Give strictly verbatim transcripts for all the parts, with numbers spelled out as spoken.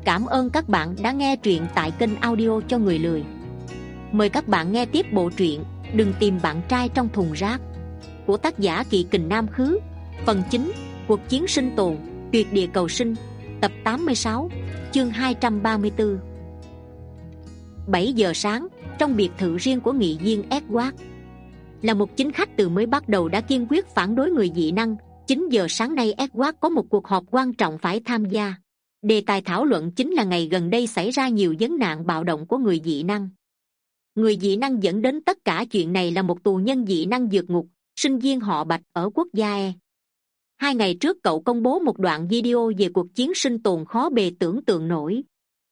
Cảm ơn các bạn đã nghe truyện tại kênh audio cho người lười. Mời các bạn nghe tiếp bộ truyện Đừng tìm bạn trai trong thùng rác của tác giả Kỳ Kình Nam Khứ. Phần chín, cuộc chiến sinh tồn, tuyệt địa cầu sinh, tập tám mươi sáu, chương hai trăm ba mươi tư. Bảy giờ sáng, trong biệt thự riêng của nghị viên Edward, là một chính khách từ mới bắt đầu đã kiên quyết phản đối người dị năng. Chín giờ sáng nay Edward có một cuộc họp quan trọng phải tham gia. Đề tài thảo luận chính là ngày gần đây xảy ra nhiều vấn nạn bạo động của người dị năng. Người dị năng dẫn đến tất cả chuyện này là một tù nhân dị năng vượt ngục, sinh viên họ Bạch ở quốc gia E. Hai ngày trước cậu công bố một đoạn video về cuộc chiến sinh tồn khó bề tưởng tượng nổi.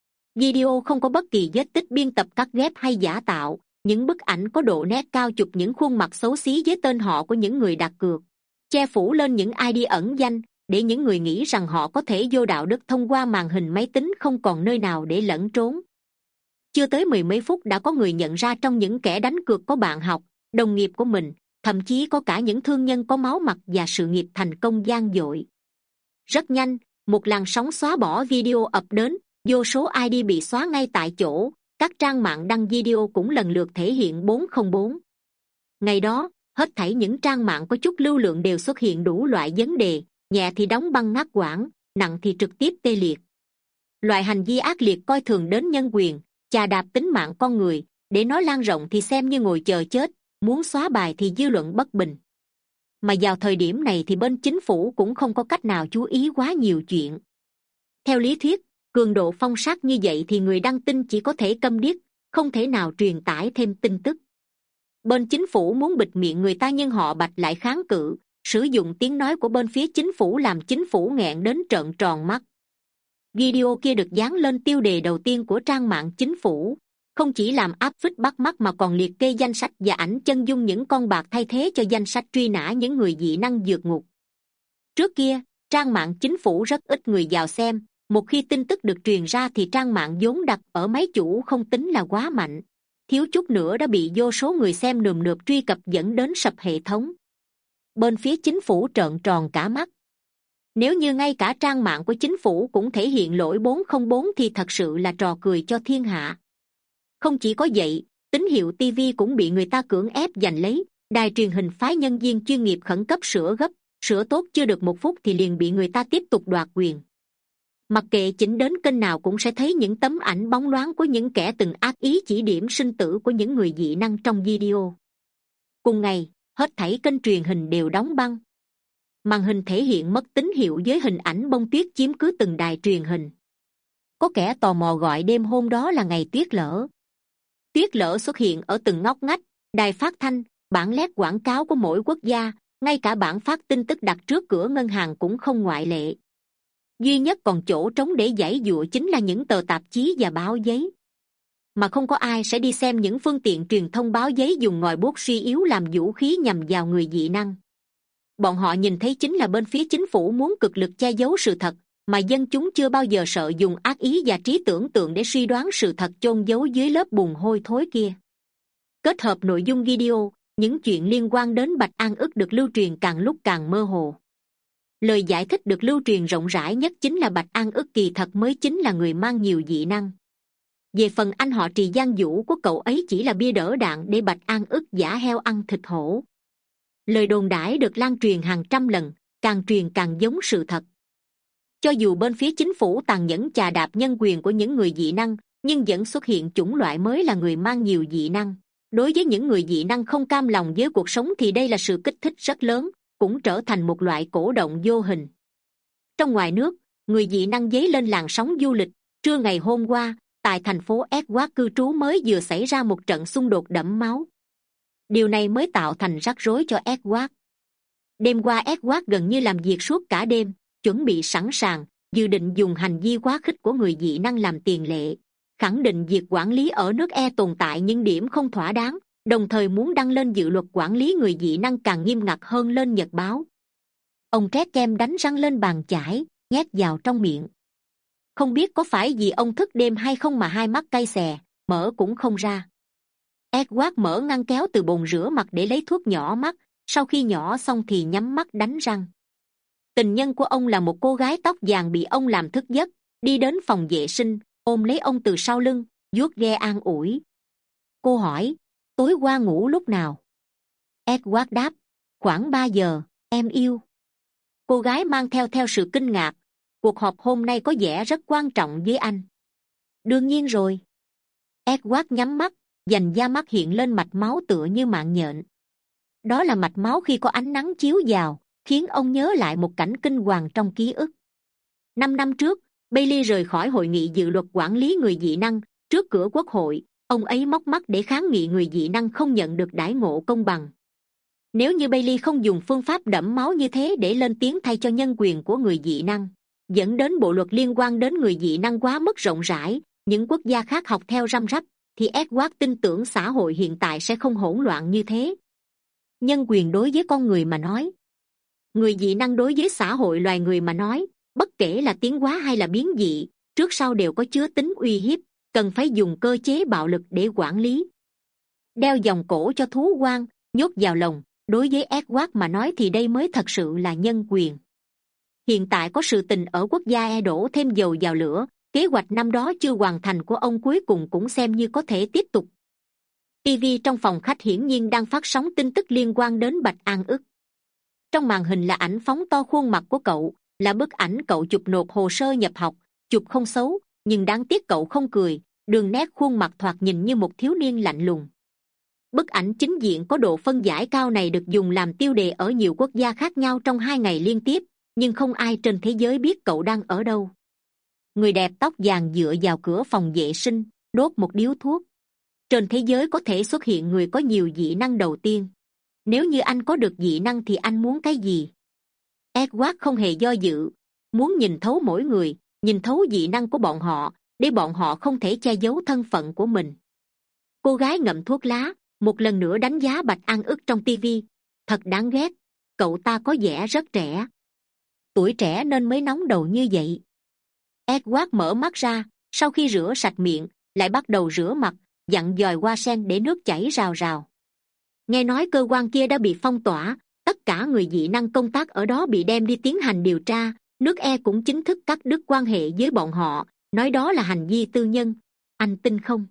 Video không có bất kỳ vết tích biên tập cắt ghép hay giả tạo, những bức ảnh có độ nét cao chụp những khuôn mặt xấu xí với tên họ của những người đặt cược, che phủ lên những i đê ẩn danh, để những người nghĩ rằng họ có thể vô đạo đức thông qua màn hình máy tính không còn nơi nào để lẫn trốn. Chưa tới mười mấy phút đã có người nhận ra trong những kẻ đánh cược có bạn học, đồng nghiệp của mình, thậm chí có cả những thương nhân có máu mặt và sự nghiệp thành công vang dội. Rất nhanh, một làn sóng xóa bỏ video ập đến, vô số i đê bị xóa ngay tại chỗ, các trang mạng đăng video cũng lần lượt thể hiện bốn không bốn. Ngày đó, hết thảy những trang mạng có chút lưu lượng đều xuất hiện đủ loại vấn đề, nhẹ thì đóng băng ngắt quãng, nặng thì trực tiếp tê liệt. Loại hành vi ác liệt coi thường đến nhân quyền, chà đạp tính mạng con người, để nói lan rộng thì xem như ngồi chờ chết, muốn xóa bài thì dư luận bất bình. Mà vào thời điểm này thì bên chính phủ cũng không có cách nào chú ý quá nhiều chuyện. Theo lý thuyết, cường độ phong sát như vậy thì người đăng tin chỉ có thể câm điếc, không thể nào truyền tải thêm tin tức. Bên chính phủ muốn bịt miệng người ta nhưng họ Bạch lại kháng cự, sử dụng tiếng nói của bên phía chính phủ làm chính phủ nghẹn đến trợn tròn mắt. Video kia được dán lên tiêu đề đầu tiên của trang mạng chính phủ, không chỉ làm áp phích bắt mắt mà còn liệt kê danh sách và ảnh chân dung những con bạc thay thế cho danh sách truy nã những người dị năng vượt ngục. Trước kia, trang mạng chính phủ rất ít người vào xem, một khi tin tức được truyền ra thì trang mạng vốn đặt ở máy chủ không tính là quá mạnh, thiếu chút nữa đã bị vô số người xem nườm nượp truy cập dẫn đến sập hệ thống. Bên phía chính phủ trợn tròn cả mắt. Nếu như ngay cả trang mạng của chính phủ cũng thể hiện lỗi bốn không bốn thì thật sự là trò cười cho thiên hạ. Không chỉ có vậy, tín hiệu ti vi cũng bị người ta cưỡng ép giành lấy, đài truyền hình phái nhân viên chuyên nghiệp khẩn cấp sửa gấp, sửa tốt chưa được một phút thì liền bị người ta tiếp tục đoạt quyền. Mặc kệ chỉnh đến kênh nào cũng sẽ thấy những tấm ảnh bóng loáng của những kẻ từng ác ý chỉ điểm sinh tử của những người dị năng trong video. Cùng ngày, hết thảy kênh truyền hình đều đóng băng. Màn hình thể hiện mất tín hiệu với hình ảnh bông tuyết chiếm cứ từng đài truyền hình. Có kẻ tò mò gọi đêm hôm đó là ngày tuyết lở. Tuyết lở xuất hiện ở từng ngóc ngách, đài phát thanh, bản lét quảng cáo của mỗi quốc gia, ngay cả bản phát tin tức đặt trước cửa ngân hàng cũng không ngoại lệ. Duy nhất còn chỗ trống để giãy giụa chính là những tờ tạp chí và báo giấy. Mà không có ai sẽ đi xem những phương tiện truyền thông báo giấy dùng ngòi bút suy yếu làm vũ khí nhằm vào người dị năng. Bọn họ nhìn thấy chính là bên phía chính phủ muốn cực lực che giấu sự thật, mà dân chúng chưa bao giờ sợ dùng ác ý và trí tưởng tượng để suy đoán sự thật chôn giấu dưới lớp bùn hôi thối kia. Kết hợp nội dung video, những chuyện liên quan đến Bạch An ức được lưu truyền càng lúc càng mơ hồ. Lời giải thích được lưu truyền rộng rãi nhất chính là Bạch An ức kỳ thật mới chính là người mang nhiều dị năng. Về phần anh họ Trì Giang Vũ của cậu ấy chỉ là bia đỡ đạn để Bạch An ức giả heo ăn thịt hổ. Lời đồn đãi được lan truyền hàng trăm lần, càng truyền càng giống sự thật. Cho dù bên phía chính phủ tàn nhẫn chà đạp nhân quyền của những người dị năng, nhưng vẫn xuất hiện chủng loại mới là người mang nhiều dị năng. Đối với những người dị năng không cam lòng với cuộc sống thì đây là sự kích thích rất lớn, cũng trở thành một loại cổ động vô hình. Trong ngoài nước, người dị năng dấy lên làn sóng du lịch. Trưa ngày hôm qua, tại thành phố Edward cư trú mới vừa xảy ra một trận xung đột đẫm máu. Điều này mới tạo thành rắc rối cho Edward. Đêm qua Edward gần như làm việc suốt cả đêm, chuẩn bị sẵn sàng, dự định dùng hành vi quá khích của người dị năng làm tiền lệ, khẳng định việc quản lý ở nước E tồn tại những điểm không thỏa đáng, đồng thời muốn đăng lên dự luật quản lý người dị năng càng nghiêm ngặt hơn lên nhật báo. Ông trét kem đánh răng lên bàn chải, nhét vào trong miệng. Không biết có phải vì ông thức đêm hay không mà hai mắt cay xè, mở cũng không ra. Edward mở ngăn kéo từ bồn rửa mặt để lấy thuốc nhỏ mắt, sau khi nhỏ xong thì nhắm mắt đánh răng. Tình nhân của ông là một cô gái tóc vàng bị ông làm thức giấc, đi đến phòng vệ sinh, ôm lấy ông từ sau lưng, vuốt ve an ủi. Cô hỏi, tối qua ngủ lúc nào? Edward đáp, khoảng ba giờ, em yêu. Cô gái mang theo theo sự kinh ngạc, cuộc họp hôm nay có vẻ rất quan trọng với anh. Đương nhiên rồi. Edward nhắm mắt, dành da mắt hiện lên mạch máu tựa như mạng nhện. Đó là mạch máu khi có ánh nắng chiếu vào, khiến ông nhớ lại một cảnh kinh hoàng trong ký ức. Năm năm trước, Bailey rời khỏi hội nghị dự luật quản lý người dị năng. Trước cửa quốc hội, ông ấy móc mắt để kháng nghị người dị năng không nhận được đãi ngộ công bằng. Nếu như Bailey không dùng phương pháp đẫm máu như thế để lên tiếng thay cho nhân quyền của người dị năng, dẫn đến bộ luật liên quan đến người dị năng quá mức rộng rãi, những quốc gia khác học theo răm rắp, thì Edward tin tưởng xã hội hiện tại sẽ không hỗn loạn như thế. Nhân quyền đối với con người mà nói, người dị năng đối với xã hội loài người mà nói, bất kể là tiến hóa hay là biến dị, trước sau đều có chứa tính uy hiếp, cần phải dùng cơ chế bạo lực để quản lý. Đeo vòng cổ cho thú hoang, nhốt vào lồng, đối với Edward mà nói thì đây mới thật sự là nhân quyền. Hiện tại có sự tình ở quốc gia E đổ thêm dầu vào lửa, kế hoạch năm đó chưa hoàn thành của ông cuối cùng cũng xem như có thể tiếp tục. ti vi trong phòng khách hiển nhiên đang phát sóng tin tức liên quan đến Bạch An ức. Trong màn hình là ảnh phóng to khuôn mặt của cậu, là bức ảnh cậu chụp nộp hồ sơ nhập học, chụp không xấu, nhưng đáng tiếc cậu không cười, đường nét khuôn mặt thoạt nhìn như một thiếu niên lạnh lùng. Bức ảnh chính diện có độ phân giải cao này được dùng làm tiêu đề ở nhiều quốc gia khác nhau trong hai ngày liên tiếp, nhưng không ai trên thế giới biết cậu đang ở đâu. Người đẹp tóc vàng dựa vào cửa phòng vệ sinh, đốt một điếu thuốc. Trên thế giới có thể xuất hiện người có nhiều dị năng đầu tiên. Nếu như anh có được dị năng thì anh muốn cái gì? Edward không hề do dự, muốn nhìn thấu mỗi người, nhìn thấu dị năng của bọn họ, để bọn họ không thể che giấu thân phận của mình. Cô gái ngậm thuốc lá, một lần nữa đánh giá Bạch An ức trong ti vi. Thật đáng ghét, cậu ta có vẻ rất trẻ. Tuổi trẻ nên mới nóng đầu như vậy. Edward mở mắt ra, sau khi rửa sạch miệng, lại bắt đầu rửa mặt, dặn dòi hoa sen để nước chảy rào rào. Nghe nói cơ quan kia đã bị phong tỏa, tất cả người dị năng công tác ở đó bị đem đi tiến hành điều tra, nước E cũng chính thức cắt đứt quan hệ với bọn họ, nói đó là hành vi tư nhân. Anh tin không?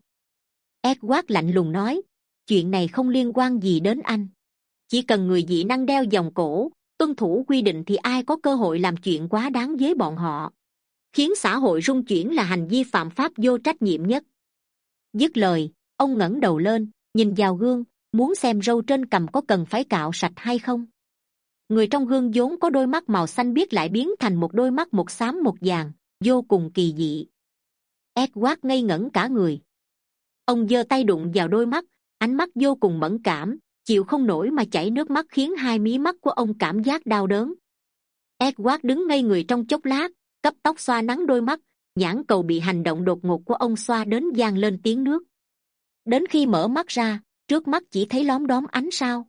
Edward lạnh lùng nói, chuyện này không liên quan gì đến anh. Chỉ cần người dị năng đeo vòng cổ, tuân thủ quy định thì ai có cơ hội làm chuyện quá đáng với bọn họ. Khiến xã hội rung chuyển là hành vi phạm pháp vô trách nhiệm nhất. Dứt lời, ông ngẩng đầu lên, nhìn vào gương, muốn xem râu trên cằm có cần phải cạo sạch hay không. Người trong gương vốn có đôi mắt màu xanh biếc lại biến thành một đôi mắt một xám một vàng, vô cùng kỳ dị. Edward ngây ngẩn cả người. Ông giơ tay đụng vào đôi mắt, ánh mắt vô cùng mẫn cảm, chịu không nổi mà chảy nước mắt khiến hai mí mắt của ông cảm giác đau đớn. Edward đứng ngây người trong chốc lát, cấp tóc xoa nắng đôi mắt, nhãn cầu bị hành động đột ngột của ông xoa đến vang lên tiếng nước. Đến khi mở mắt ra, trước mắt chỉ thấy lóm đóm ánh sao.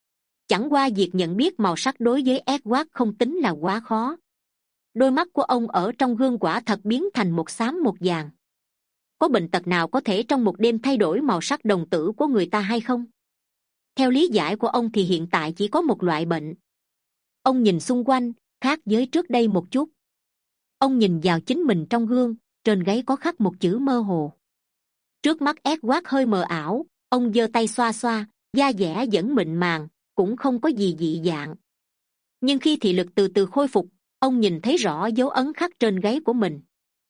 Chẳng qua việc nhận biết màu sắc đối với Edward không tính là quá khó. Đôi mắt của ông ở trong gương quả thật biến thành một xám một vàng. Có bệnh tật nào có thể trong một đêm thay đổi màu sắc đồng tử của người ta hay không? Theo lý giải của ông thì hiện tại chỉ có một loại bệnh. Ông nhìn xung quanh, khác với trước đây một chút. Ông nhìn vào chính mình trong gương, trên gáy có khắc một chữ mơ hồ. Trước mắt Edward hơi mờ ảo, ông giơ tay xoa xoa, da dẻ vẫn mịn màng, cũng không có gì dị dạng. Nhưng khi thị lực từ từ khôi phục, ông nhìn thấy rõ dấu ấn khắc trên gáy của mình.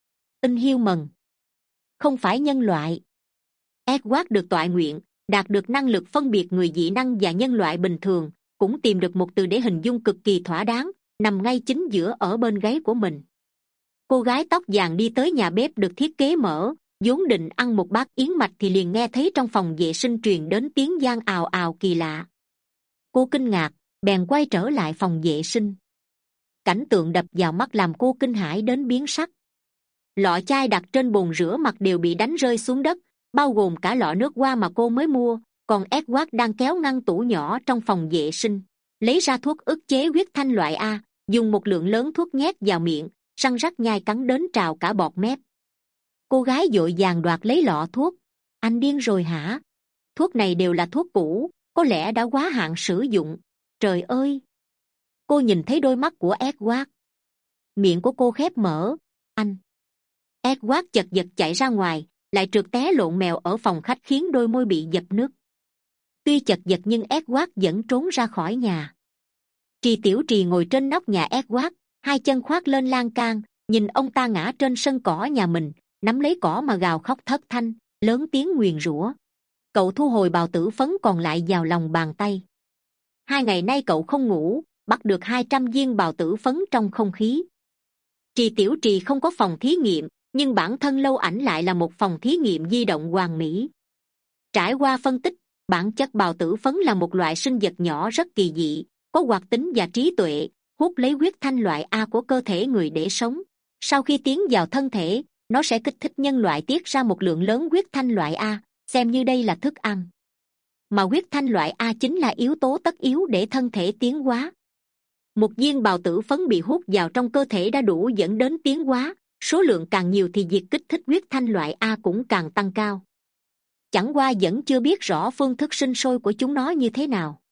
Inhuman, không phải nhân loại. Edward được tọa nguyện, đạt được năng lực phân biệt người dị năng và nhân loại bình thường, cũng tìm được một từ để hình dung cực kỳ thỏa đáng, nằm ngay chính giữa ở bên gáy của mình. Cô gái tóc vàng đi tới nhà bếp được thiết kế mở, vốn định ăn một bát yến mạch thì liền nghe thấy trong phòng vệ sinh truyền đến tiếng vang ào ào kỳ lạ. Cô kinh ngạc, bèn quay trở lại phòng vệ sinh. Cảnh tượng đập vào mắt làm cô kinh hãi đến biến sắc. Lọ chai đặt trên bồn rửa mặt đều bị đánh rơi xuống đất, bao gồm cả lọ nước hoa mà cô mới mua, còn Edward đang kéo ngăn tủ nhỏ trong phòng vệ sinh, lấy ra thuốc ức chế huyết thanh loại A, dùng một lượng lớn thuốc nhét vào miệng, răng rắc nhai cắn đến trào cả bọt mép. Cô gái vội vàng đoạt lấy lọ thuốc. Anh điên rồi hả? Thuốc này đều là thuốc cũ, có lẽ đã quá hạn sử dụng. Trời ơi! Cô nhìn thấy đôi mắt của Edward. Miệng của cô khép mở. Anh! Edward chật vật chạy ra ngoài, lại trượt té lộn mèo ở phòng khách khiến đôi môi bị dập nước. Tuy chật vật nhưng Edward vẫn trốn ra khỏi nhà. Trì Tiểu Trì ngồi trên nóc nhà Edward, hai chân khoác lên lan can, nhìn ông ta ngã trên sân cỏ nhà mình, nắm lấy cỏ mà gào khóc thất thanh, lớn tiếng nguyền rủa. Cậu thu hồi bào tử phấn còn lại vào lòng bàn tay. Hai ngày nay cậu không ngủ, bắt được hai trăm viên bào tử phấn trong không khí. Trì Tiểu Trì không có phòng thí nghiệm, nhưng bản thân Lâu Ảnh lại là một phòng thí nghiệm di động hoàn mỹ. Trải qua phân tích, bản chất bào tử phấn là một loại sinh vật nhỏ rất kỳ dị, có hoạt tính và trí tuệ, hút lấy huyết thanh loại A của cơ thể người để sống. Sau khi tiến vào thân thể, nó sẽ kích thích nhân loại tiết ra một lượng lớn huyết thanh loại A, xem như đây là thức ăn. Mà huyết thanh loại A chính là yếu tố tất yếu để thân thể tiến hóa. Một viên bào tử phấn bị hút vào trong cơ thể đã đủ dẫn đến tiến hóa, số lượng càng nhiều thì việc kích thích huyết thanh loại A cũng càng tăng cao. Chẳng qua vẫn chưa biết rõ phương thức sinh sôi của chúng nó như thế nào.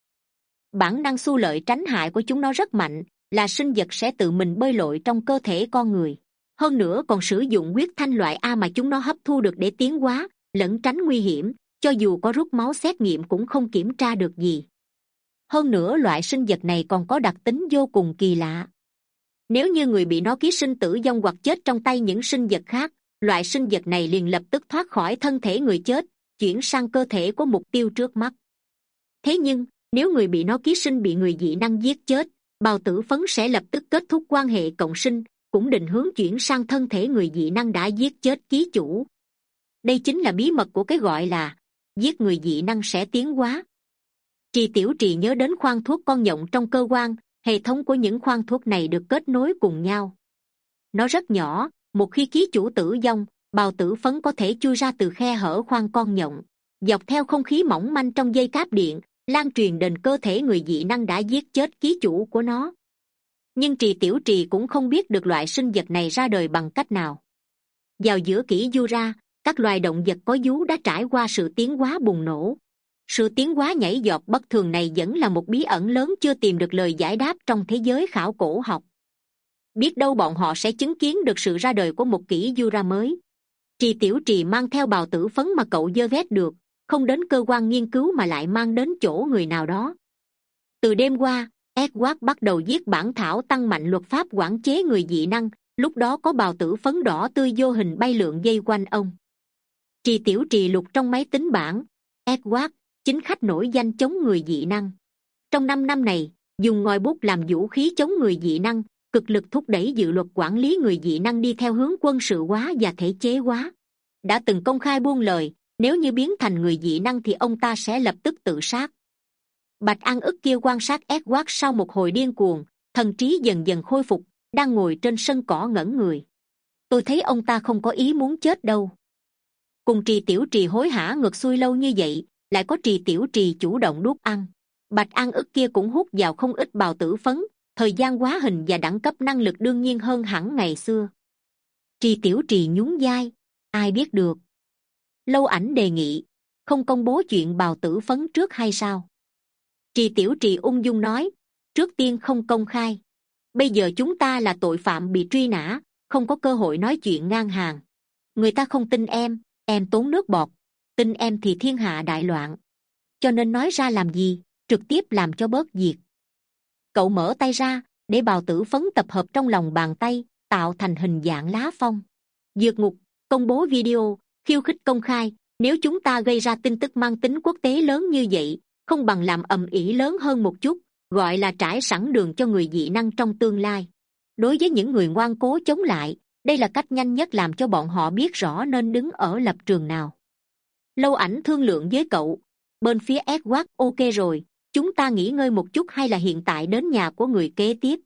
Bản năng xu lợi tránh hại của chúng nó rất mạnh, là sinh vật sẽ tự mình bơi lội trong cơ thể con người. Hơn nữa còn sử dụng huyết thanh loại A mà chúng nó hấp thu được để tiến hóa, lẩn tránh nguy hiểm, cho dù có rút máu xét nghiệm cũng không kiểm tra được gì. Hơn nữa loại sinh vật này còn có đặc tính vô cùng kỳ lạ. Nếu như người bị nó ký sinh tử vong hoặc chết trong tay những sinh vật khác, loại sinh vật này liền lập tức thoát khỏi thân thể người chết, chuyển sang cơ thể của mục tiêu trước mắt. Thế nhưng, nếu người bị nó ký sinh bị người dị năng giết chết, bào tử phấn sẽ lập tức kết thúc quan hệ cộng sinh, cũng định hướng chuyển sang thân thể người dị năng đã giết chết ký chủ. Đây chính là bí mật của cái gọi là giết người dị năng sẽ tiến hóa. Trì Tiểu Trì nhớ đến khoang thuốc con nhộng trong cơ quan, hệ thống của những khoang thuốc này được kết nối cùng nhau. Nó rất nhỏ, một khi ký chủ tử vong, bào tử phấn có thể chui ra từ khe hở khoang con nhộng, dọc theo không khí mỏng manh trong dây cáp điện, lan truyền đến cơ thể người dị năng đã giết chết ký chủ của nó. Nhưng Trì Tiểu Trì cũng không biết được loại sinh vật này ra đời bằng cách nào. Vào giữa kỷ Jura, các loài động vật có vú đã trải qua sự tiến hóa bùng nổ. Sự tiến hóa nhảy giọt bất thường này vẫn là một bí ẩn lớn chưa tìm được lời giải đáp trong thế giới khảo cổ học. Biết đâu bọn họ sẽ chứng kiến được sự ra đời của một kỷ Jura mới. Trì Tiểu Trì mang theo bào tử phấn mà cậu vơ vét được, không đến cơ quan nghiên cứu mà lại mang đến chỗ người nào đó. Từ đêm qua, Edward bắt đầu viết bản thảo tăng mạnh luật pháp quản chế người dị năng, lúc đó có bào tử phấn đỏ tươi vô hình bay lượn dây quanh ông. Trì Tiểu Trì lục trong máy tính bảng, Edward, chính khách nổi danh chống người dị năng. Trong năm năm này, dùng ngòi bút làm vũ khí chống người dị năng, cực lực thúc đẩy dự luật quản lý người dị năng đi theo hướng quân sự hóa và thể chế hóa. Đã từng công khai buông lời, nếu như biến thành người dị năng thì ông ta sẽ lập tức tự sát. Bạch An ức kia quan sát Edward sau một hồi điên cuồng, thần trí dần dần khôi phục, đang ngồi trên sân cỏ ngẩn người. Tôi thấy ông ta không có ý muốn chết đâu. Cùng Trì Tiểu Trì hối hả ngược xuôi lâu như vậy, lại có Trì Tiểu Trì chủ động đút ăn. Bạch An ức kia cũng hút vào không ít bào tử phấn, thời gian hóa hình và đẳng cấp năng lực đương nhiên hơn hẳn ngày xưa. Trì Tiểu Trì nhún vai, ai biết được. Lâu Ảnh đề nghị, không công bố chuyện bào tử phấn trước hay sao? Trì Tiểu Trì ung dung nói, trước tiên không công khai. Bây giờ chúng ta là tội phạm bị truy nã, không có cơ hội nói chuyện ngang hàng. Người ta không tin em, em tốn nước bọt. Tin em thì thiên hạ đại loạn. Cho nên nói ra làm gì, trực tiếp làm cho bớt việc. Cậu mở tay ra, để bào tử phấn tập hợp trong lòng bàn tay, tạo thành hình dạng lá phong. Vượt ngục, công bố video, khiêu khích công khai. Nếu chúng ta gây ra tin tức mang tính quốc tế lớn như vậy, không bằng làm ầm ĩ lớn hơn một chút, gọi là trải sẵn đường cho người dị năng trong tương lai. Đối với những người ngoan cố chống lại, đây là cách nhanh nhất làm cho bọn họ biết rõ nên đứng ở lập trường nào. Lâu Ảnh thương lượng với cậu, bên phía Edward ok rồi, chúng ta nghỉ ngơi một chút hay là hiện tại đến nhà của người kế tiếp?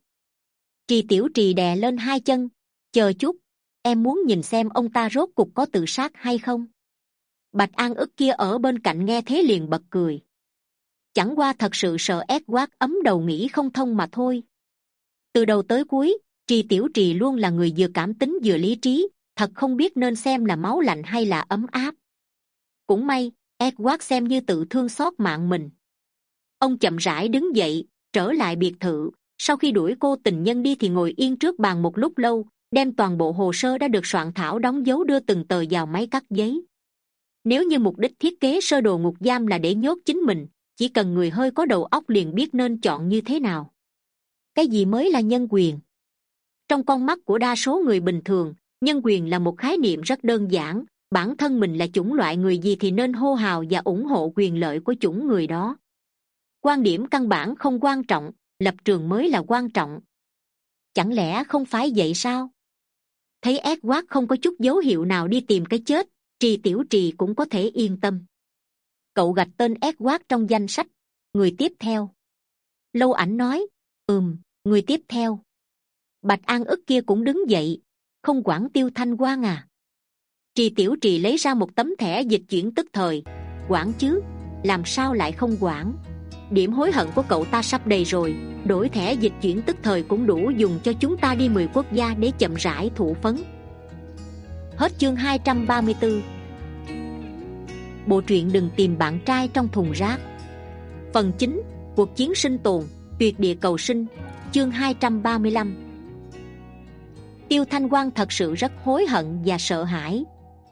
Trì Tiểu Trì đè lên hai chân, chờ chút, em muốn nhìn xem ông ta rốt cục có tự sát hay không. Bạch An ức kia ở bên cạnh nghe thế liền bật cười. Chẳng qua thật sự sợ Edward ấm đầu nghĩ không thông mà thôi. Từ đầu tới cuối, Trì Tiểu Trì luôn là người vừa cảm tính vừa lý trí, thật không biết nên xem là máu lạnh hay là ấm áp. Cũng may, Edward xem như tự thương xót mạng mình. Ông chậm rãi đứng dậy, trở lại biệt thự, sau khi đuổi cô tình nhân đi thì ngồi yên trước bàn một lúc lâu, đem toàn bộ hồ sơ đã được soạn thảo đóng dấu đưa từng tờ vào máy cắt giấy. Nếu như mục đích thiết kế sơ đồ ngục giam là để nhốt chính mình, chỉ cần người hơi có đầu óc liền biết nên chọn như thế nào. Cái gì mới là nhân quyền? Trong con mắt của đa số người bình thường, nhân quyền là một khái niệm rất đơn giản. Bản thân mình là chủng loại người gì thì nên hô hào và ủng hộ quyền lợi của chủng người đó. Quan điểm căn bản không quan trọng, lập trường mới là quan trọng. Chẳng lẽ không phải vậy sao? Thấy Edward không có chút dấu hiệu nào đi tìm cái chết, Trì Tiểu Trì cũng có thể yên tâm. Cậu gạch tên Edward trong danh sách. Người tiếp theo. Lâu Ảnh nói, ừm, người tiếp theo. Bạch An Ức kia cũng đứng dậy. Không quản Tiêu Thanh Quang à? Trì Tiểu Trì lấy ra một tấm thẻ dịch chuyển tức thời. Quản chứ, làm sao lại không quản? Điểm hối hận của cậu ta sắp đầy rồi. Đổi thẻ dịch chuyển tức thời cũng đủ dùng cho chúng ta đi mười quốc gia để chậm rãi thụ phấn. Hết chương hai trăm ba mươi tư. Bộ truyện Đừng Tìm Bạn Trai Trong Thùng Rác. Phần chín. Cuộc chiến sinh tồn, tuyệt địa cầu sinh. Chương hai trăm ba mươi lăm. Tiêu Thanh Quang thật sự rất hối hận và sợ hãi.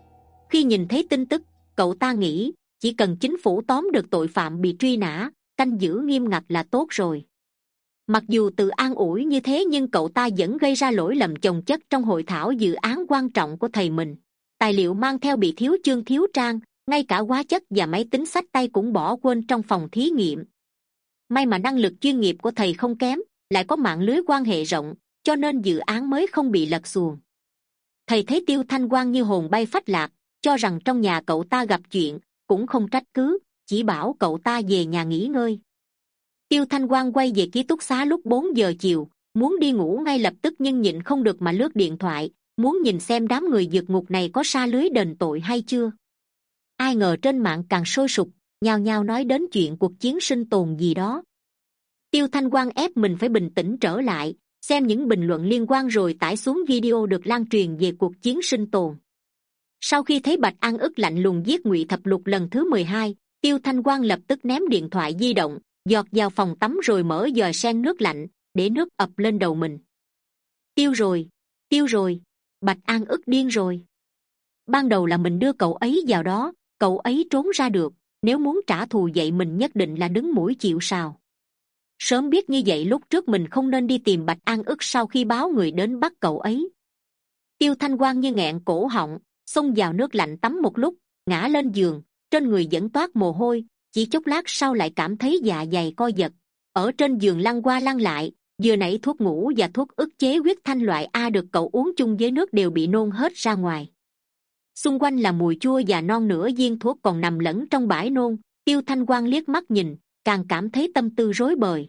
Khi nhìn thấy tin tức, cậu ta nghĩ chỉ cần chính phủ tóm được tội phạm bị truy nã, canh giữ nghiêm ngặt là tốt rồi. Mặc dù tự an ủi như thế nhưng cậu ta vẫn gây ra lỗi lầm chồng chất trong hội thảo dự án quan trọng của thầy mình. Tài liệu mang theo bị thiếu chương thiếu trang, ngay cả hóa chất và máy tính xách tay cũng bỏ quên trong phòng thí nghiệm. May mà năng lực chuyên nghiệp của thầy không kém, lại có mạng lưới quan hệ rộng, cho nên dự án mới không bị lật xuồng. Thầy thấy Tiêu Thanh Quang như hồn bay phách lạc, cho rằng trong nhà cậu ta gặp chuyện, cũng không trách cứ, chỉ bảo cậu ta về nhà nghỉ ngơi. Tiêu Thanh Quang quay về ký túc xá lúc bốn giờ chiều, muốn đi ngủ ngay lập tức nhưng nhịn không được mà lướt điện thoại, muốn nhìn xem đám người vượt ngục này có sa lưới đền tội hay chưa. Ai ngờ trên mạng càng sôi sục, nhao nhao nói đến chuyện cuộc chiến sinh tồn gì đó. Tiêu Thanh Quang ép mình phải bình tĩnh trở lại, xem những bình luận liên quan rồi tải xuống video được lan truyền về cuộc chiến sinh tồn. Sau khi thấy Bạch An Ức lạnh lùng giết Ngụy Thập Lục lần thứ mười hai, Tiêu Thanh Quang lập tức ném điện thoại di động, giọt vào phòng tắm rồi mở giò sen nước lạnh, để nước ập lên đầu mình. Tiêu rồi, tiêu rồi, Bạch An Ức điên rồi. Ban đầu là mình đưa cậu ấy vào đó, cậu ấy trốn ra được, nếu muốn trả thù vậy mình nhất định là đứng mũi chịu sào. Sớm biết như vậy lúc trước mình không nên đi tìm Bạch An Ức sau khi báo người đến bắt cậu ấy. Tiêu Thanh Quang như nghẹn cổ họng, xông vào nước lạnh tắm một lúc, ngã lên giường, trên người vẫn toát mồ hôi, chỉ chốc lát sau lại cảm thấy dạ dày co giật, ở trên giường lăn qua lăn lại, vừa nãy thuốc ngủ và thuốc ức chế huyết thanh loại A được cậu uống chung với nước đều bị nôn hết ra ngoài. Xung quanh là mùi chua và non nửa viên thuốc còn nằm lẫn trong bãi nôn. Tiêu Thanh Quang liếc mắt nhìn, càng cảm thấy tâm tư rối bời.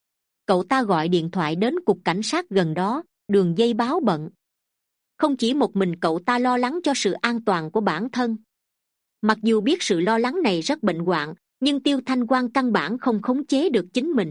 Cậu ta gọi điện thoại đến cục cảnh sát gần đó, đường dây báo bận. Không chỉ một mình cậu ta lo lắng cho sự an toàn của bản thân. Mặc dù biết sự lo lắng này rất bệnh hoạn, nhưng Tiêu Thanh Quang căn bản không khống chế được chính mình.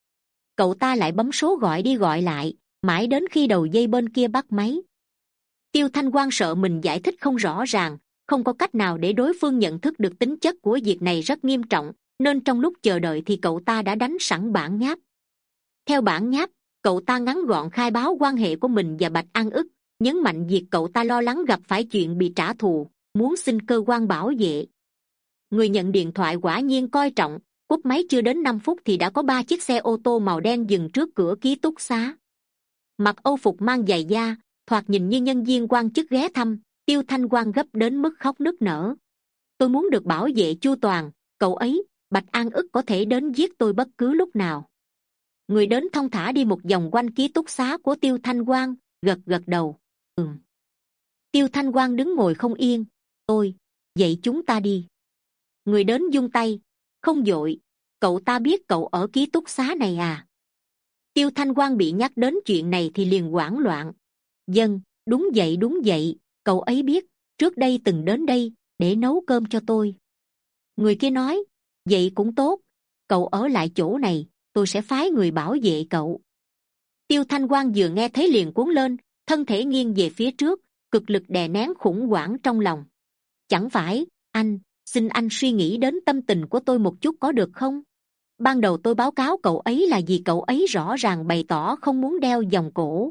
Cậu ta lại bấm số gọi đi gọi lại, mãi đến khi đầu dây bên kia bắt máy. Tiêu Thanh Quang sợ mình giải thích không rõ ràng, không có cách nào để đối phương nhận thức được tính chất của việc này rất nghiêm trọng, nên trong lúc chờ đợi thì cậu ta đã đánh sẵn bản nháp. Theo bản nháp, cậu ta ngắn gọn khai báo quan hệ của mình và Bạch An Ức, nhấn mạnh việc cậu ta lo lắng gặp phải chuyện bị trả thù, muốn xin cơ quan bảo vệ. Người nhận điện thoại quả nhiên coi trọng, cúp máy chưa đến năm phút thì đã có ba chiếc xe ô tô màu đen dừng trước cửa ký túc xá. Mặc âu phục mang giày da, thoạt nhìn như nhân viên quan chức ghé thăm. Tiêu Thanh Quang gấp đến mức khóc nức nở. Tôi muốn được bảo vệ chu toàn, cậu ấy, Bạch An Ức có thể đến giết tôi bất cứ lúc nào. Người đến thong thả đi một vòng quanh ký túc xá của Tiêu Thanh Quang, gật gật đầu. Ừm. Tiêu Thanh Quang đứng ngồi không yên. Tôi, vậy chúng ta đi. Người đến giung tay. Không vội, cậu ta biết cậu ở ký túc xá này à? Tiêu Thanh Quang bị nhắc đến chuyện này thì liền hoảng loạn. Vâng, đúng vậy đúng vậy, cậu ấy biết, trước đây từng đến đây, để nấu cơm cho tôi. Người kia nói, vậy cũng tốt, cậu ở lại chỗ này, tôi sẽ phái người bảo vệ cậu. Tiêu Thanh Quang vừa nghe thấy liền cuốn lên, thân thể nghiêng về phía trước, cực lực đè nén khủng hoảng trong lòng. Chẳng phải, anh, xin anh suy nghĩ đến tâm tình của tôi một chút có được không? Ban đầu tôi báo cáo cậu ấy là vì cậu ấy rõ ràng bày tỏ không muốn đeo vòng cổ.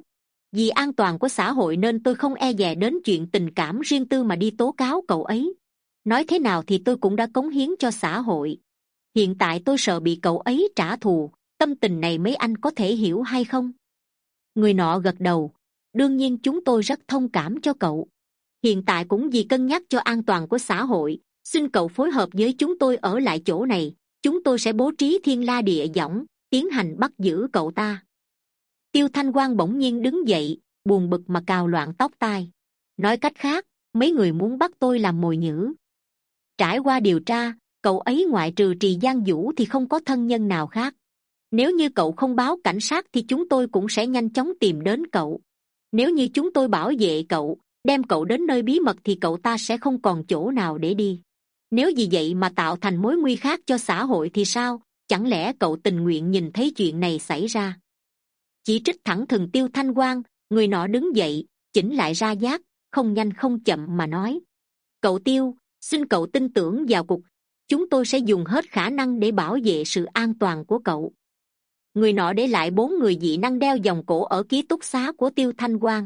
Vì an toàn của xã hội nên tôi không e dè đến chuyện tình cảm riêng tư mà đi tố cáo cậu ấy. Nói thế nào thì tôi cũng đã cống hiến cho xã hội. Hiện tại tôi sợ bị cậu ấy trả thù. Tâm tình này mấy anh có thể hiểu hay không? Người nọ gật đầu. Đương nhiên chúng tôi rất thông cảm cho cậu. Hiện tại cũng vì cân nhắc cho an toàn của xã hội, xin cậu phối hợp với chúng tôi ở lại chỗ này. Chúng tôi sẽ bố trí thiên la địa võng, tiến hành bắt giữ cậu ta. Tiêu Thanh Quang bỗng nhiên đứng dậy, buồn bực mà cào loạn tóc tai. Nói cách khác, mấy người muốn bắt tôi làm mồi nhử. Trải qua điều tra, cậu ấy ngoại trừ Trì Giang Vũ thì không có thân nhân nào khác. Nếu như cậu không báo cảnh sát thì chúng tôi cũng sẽ nhanh chóng tìm đến cậu. Nếu như chúng tôi bảo vệ cậu, đem cậu đến nơi bí mật thì cậu ta sẽ không còn chỗ nào để đi. Nếu vì vậy mà tạo thành mối nguy khác cho xã hội thì sao? Chẳng lẽ cậu tình nguyện nhìn thấy chuyện này xảy ra? Chỉ trích thẳng thừng Tiêu Thanh Quang, người nọ đứng dậy, chỉnh lại ra giác, không nhanh không chậm mà nói. Cậu Tiêu, xin cậu tin tưởng vào cục. Chúng tôi sẽ dùng hết khả năng để bảo vệ sự an toàn của cậu. Người nọ để lại bốn người dị năng đeo vòng cổ ở ký túc xá của Tiêu Thanh Quang.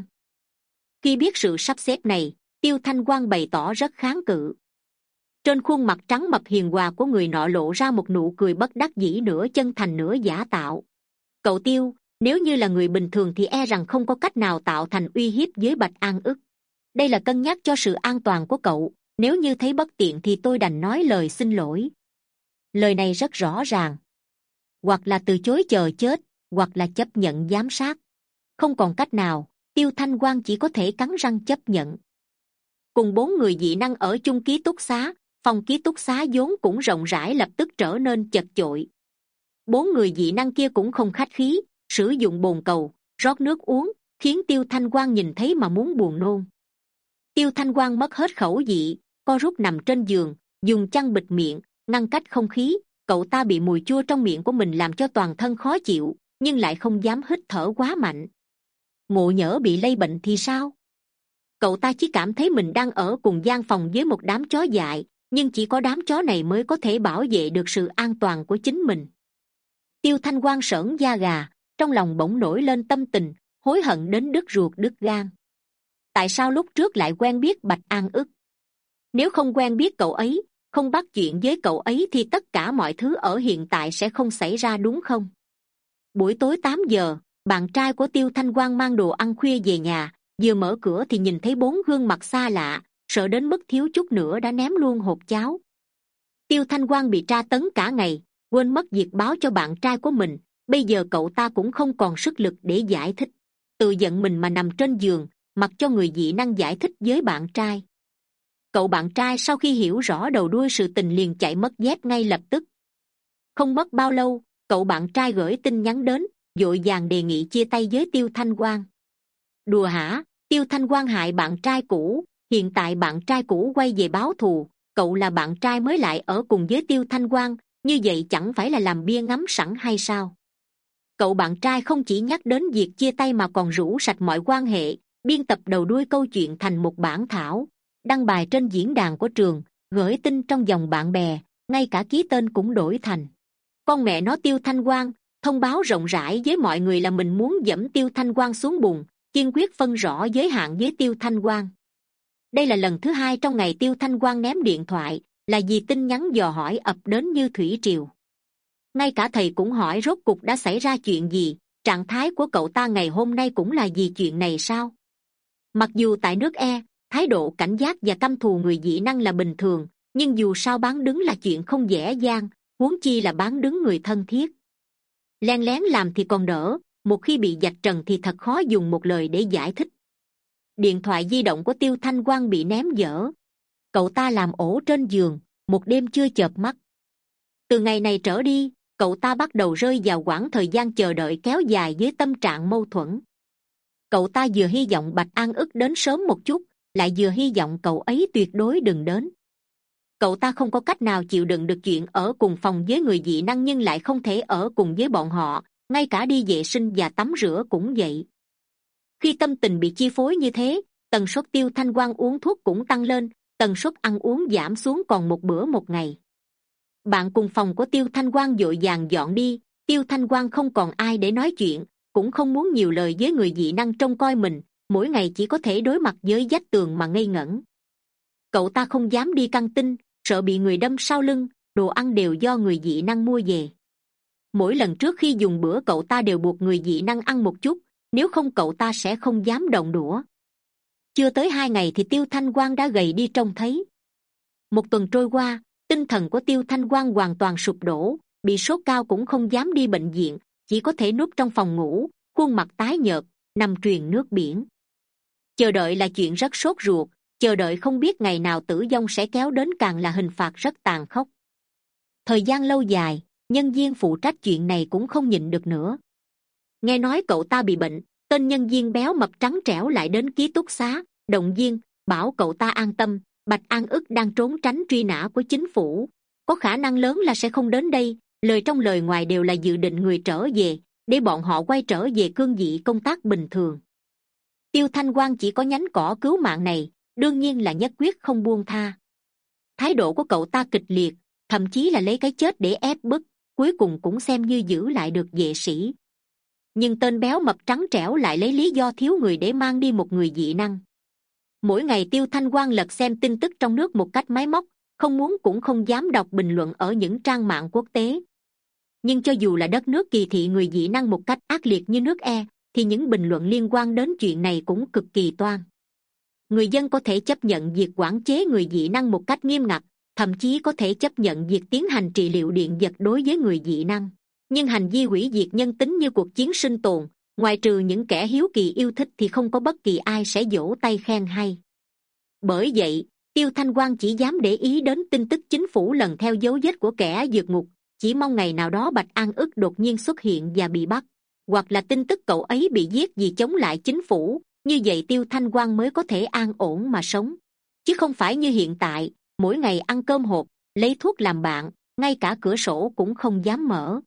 Khi biết sự sắp xếp này, Tiêu Thanh Quang bày tỏ rất kháng cự. Trên khuôn mặt trắng mập hiền hòa của người nọ lộ ra một nụ cười bất đắc dĩ, nửa chân thành nửa giả tạo. Cậu Tiêu, nếu như là người bình thường thì e rằng không có cách nào tạo thành uy hiếp với Bạch An Ức. Đây là cân nhắc cho sự an toàn của cậu. Nếu như thấy bất tiện thì tôi đành nói lời xin lỗi. Lời này rất rõ ràng. Hoặc là từ chối chờ chết, hoặc là chấp nhận giám sát. Không còn cách nào, Tiêu Thanh Quang chỉ có thể cắn răng chấp nhận. Cùng bốn người dị năng ở chung ký túc xá, phòng ký túc xá vốn cũng rộng rãi lập tức trở nên chật chội. Bốn người dị năng kia cũng không khách khí, sử dụng bồn cầu, rót nước uống, khiến Tiêu Thanh Quang nhìn thấy mà muốn buồn nôn. Tiêu Thanh Quang mất hết khẩu vị, co rút nằm trên giường, dùng chăn bịt miệng, ngăn cách không khí. Cậu ta bị mùi chua trong miệng của mình làm cho toàn thân khó chịu, nhưng lại không dám hít thở quá mạnh. Ngộ nhỡ bị lây bệnh thì sao? Cậu ta chỉ cảm thấy mình đang ở cùng gian phòng với một đám chó dại, nhưng chỉ có đám chó này mới có thể bảo vệ được sự an toàn của chính mình. Tiêu Thanh Quang sởn da gà, trong lòng bỗng nổi lên tâm tình hối hận đến đứt ruột đứt gan. Tại sao lúc trước lại quen biết Bạch An Ức? Nếu không quen biết cậu ấy, không bắt chuyện với cậu ấy thì tất cả mọi thứ ở hiện tại sẽ không xảy ra, đúng không? Buổi tối tám giờ, bạn trai của Tiêu Thanh Quang mang đồ ăn khuya về nhà, vừa mở cửa thì nhìn thấy bốn gương mặt xa lạ, sợ đến mức thiếu chút nữa đã ném luôn hộp cháo. Tiêu Thanh Quang bị tra tấn cả ngày, quên mất việc báo cho bạn trai của mình, bây giờ cậu ta cũng không còn sức lực để giải thích. Tự giận mình mà nằm trên giường, mặc cho người dị năng giải thích với bạn trai. Cậu bạn trai sau khi hiểu rõ đầu đuôi sự tình liền chạy mất dép ngay lập tức. Không mất bao lâu, cậu bạn trai gửi tin nhắn đến, vội vàng đề nghị chia tay với Tiêu Thanh Quang. Đùa hả? Tiêu Thanh Quang hại bạn trai cũ, hiện tại bạn trai cũ quay về báo thù, cậu là bạn trai mới lại ở cùng với Tiêu Thanh Quang, như vậy chẳng phải là làm bia ngắm sẵn hay sao? Cậu bạn trai không chỉ nhắc đến việc chia tay mà còn rũ sạch mọi quan hệ, biên tập đầu đuôi câu chuyện thành một bản thảo, đăng bài trên diễn đàn của trường, gửi tin trong dòng bạn bè, ngay cả ký tên cũng đổi thành con mẹ nó Tiêu Thanh Quang, thông báo rộng rãi với mọi người là mình muốn dẫm Tiêu Thanh Quang xuống bùn, kiên quyết phân rõ giới hạn với Tiêu Thanh Quang. Đây là lần thứ hai trong ngày Tiêu Thanh Quang ném điện thoại, là vì tin nhắn dò hỏi ập đến như thủy triều. Ngay cả thầy cũng hỏi rốt cục đã xảy ra chuyện gì, trạng thái của cậu ta ngày hôm nay cũng là vì chuyện này sao? Mặc dù tại nước E, thái độ cảnh giác và căm thù người dị năng là bình thường, nhưng dù sao bán đứng là chuyện không dễ dàng, huống chi là bán đứng người thân thiết. Len lén làm thì còn đỡ, một khi bị vạch trần thì thật khó dùng một lời để giải thích. Điện thoại di động của Tiêu Thanh Quang bị ném dở. Cậu ta làm ổ trên giường, một đêm chưa chợp mắt. Từ ngày này trở đi, cậu ta bắt đầu rơi vào quãng thời gian chờ đợi kéo dài với tâm trạng mâu thuẫn. Cậu ta vừa hy vọng Bạch An Ức đến sớm một chút, lại vừa hy vọng cậu ấy tuyệt đối đừng đến. Cậu ta không có cách nào chịu đựng được chuyện ở cùng phòng với người dị năng nhưng lại không thể ở cùng với bọn họ, ngay cả đi vệ sinh và tắm rửa cũng vậy. Khi tâm tình bị chi phối như thế, tần suất Tiêu Thanh Quang uống thuốc cũng tăng lên, tần suất ăn uống giảm xuống còn một bữa một ngày. Bạn cùng phòng của Tiêu Thanh Quang vội vàng dọn đi, Tiêu Thanh Quang không còn ai để nói chuyện, cũng không muốn nhiều lời với người dị năng trông coi mình, mỗi ngày chỉ có thể đối mặt với vách tường mà ngây ngẩn. Cậu ta không dám đi căng tin, sợ bị người đâm sau lưng, đồ ăn đều do người dị năng mua về. Mỗi lần trước khi dùng bữa cậu ta đều buộc người dị năng ăn một chút, nếu không cậu ta sẽ không dám động đũa. Chưa tới hai ngày thì Tiêu Thanh Quang đã gầy đi trông thấy. Một tuần trôi qua, tinh thần của Tiêu Thanh Quang hoàn toàn sụp đổ, bị sốt cao cũng không dám đi bệnh viện, chỉ có thể núp trong phòng ngủ, khuôn mặt tái nhợt, nằm truyền nước biển. Chờ đợi là chuyện rất sốt ruột, chờ đợi không biết ngày nào tử vong sẽ kéo đến càng là hình phạt rất tàn khốc. Thời gian lâu dài, nhân viên phụ trách chuyện này cũng không nhịn được nữa. Nghe nói cậu ta bị bệnh, tên nhân viên béo mập trắng trẻo lại đến ký túc xá, động viên, bảo cậu ta an tâm, Bạch An Ức đang trốn tránh truy nã của chính phủ, có khả năng lớn là sẽ không đến đây, lời trong lời ngoài đều là dự định người trở về, để bọn họ quay trở về cương vị công tác bình thường. Tiêu Thanh Quang chỉ có nhánh cỏ cứu mạng này, đương nhiên là nhất quyết không buông tha. Thái độ của cậu ta kịch liệt, thậm chí là lấy cái chết để ép bức, cuối cùng cũng xem như giữ lại được vệ sĩ. Nhưng tên béo mập trắng trẻo lại lấy lý do thiếu người để mang đi một người dị năng. Mỗi ngày Tiêu Thanh Quang lật xem tin tức trong nước một cách máy móc, không muốn cũng không dám đọc bình luận ở những trang mạng quốc tế. Nhưng cho dù là đất nước kỳ thị người dị năng một cách ác liệt như nước E, thì những bình luận liên quan đến chuyện này cũng cực kỳ toan. Người dân có thể chấp nhận việc quản chế người dị năng một cách nghiêm ngặt, thậm chí có thể chấp nhận việc tiến hành trị liệu điện giật đối với người dị năng. Nhưng hành vi hủy diệt nhân tính như cuộc chiến sinh tồn, ngoại trừ những kẻ hiếu kỳ yêu thích thì không có bất kỳ ai sẽ vỗ tay khen hay. Bởi vậy, Tiêu Thanh Quang chỉ dám để ý đến tin tức chính phủ lần theo dấu vết của kẻ vượt ngục, chỉ mong ngày nào đó Bạch An Ức đột nhiên xuất hiện và bị bắt, hoặc là tin tức cậu ấy bị giết vì chống lại chính phủ, như vậy Tiêu Thanh Quang mới có thể an ổn mà sống. Chứ không phải như hiện tại, mỗi ngày ăn cơm hộp, lấy thuốc làm bạn, ngay cả cửa sổ cũng không dám mở.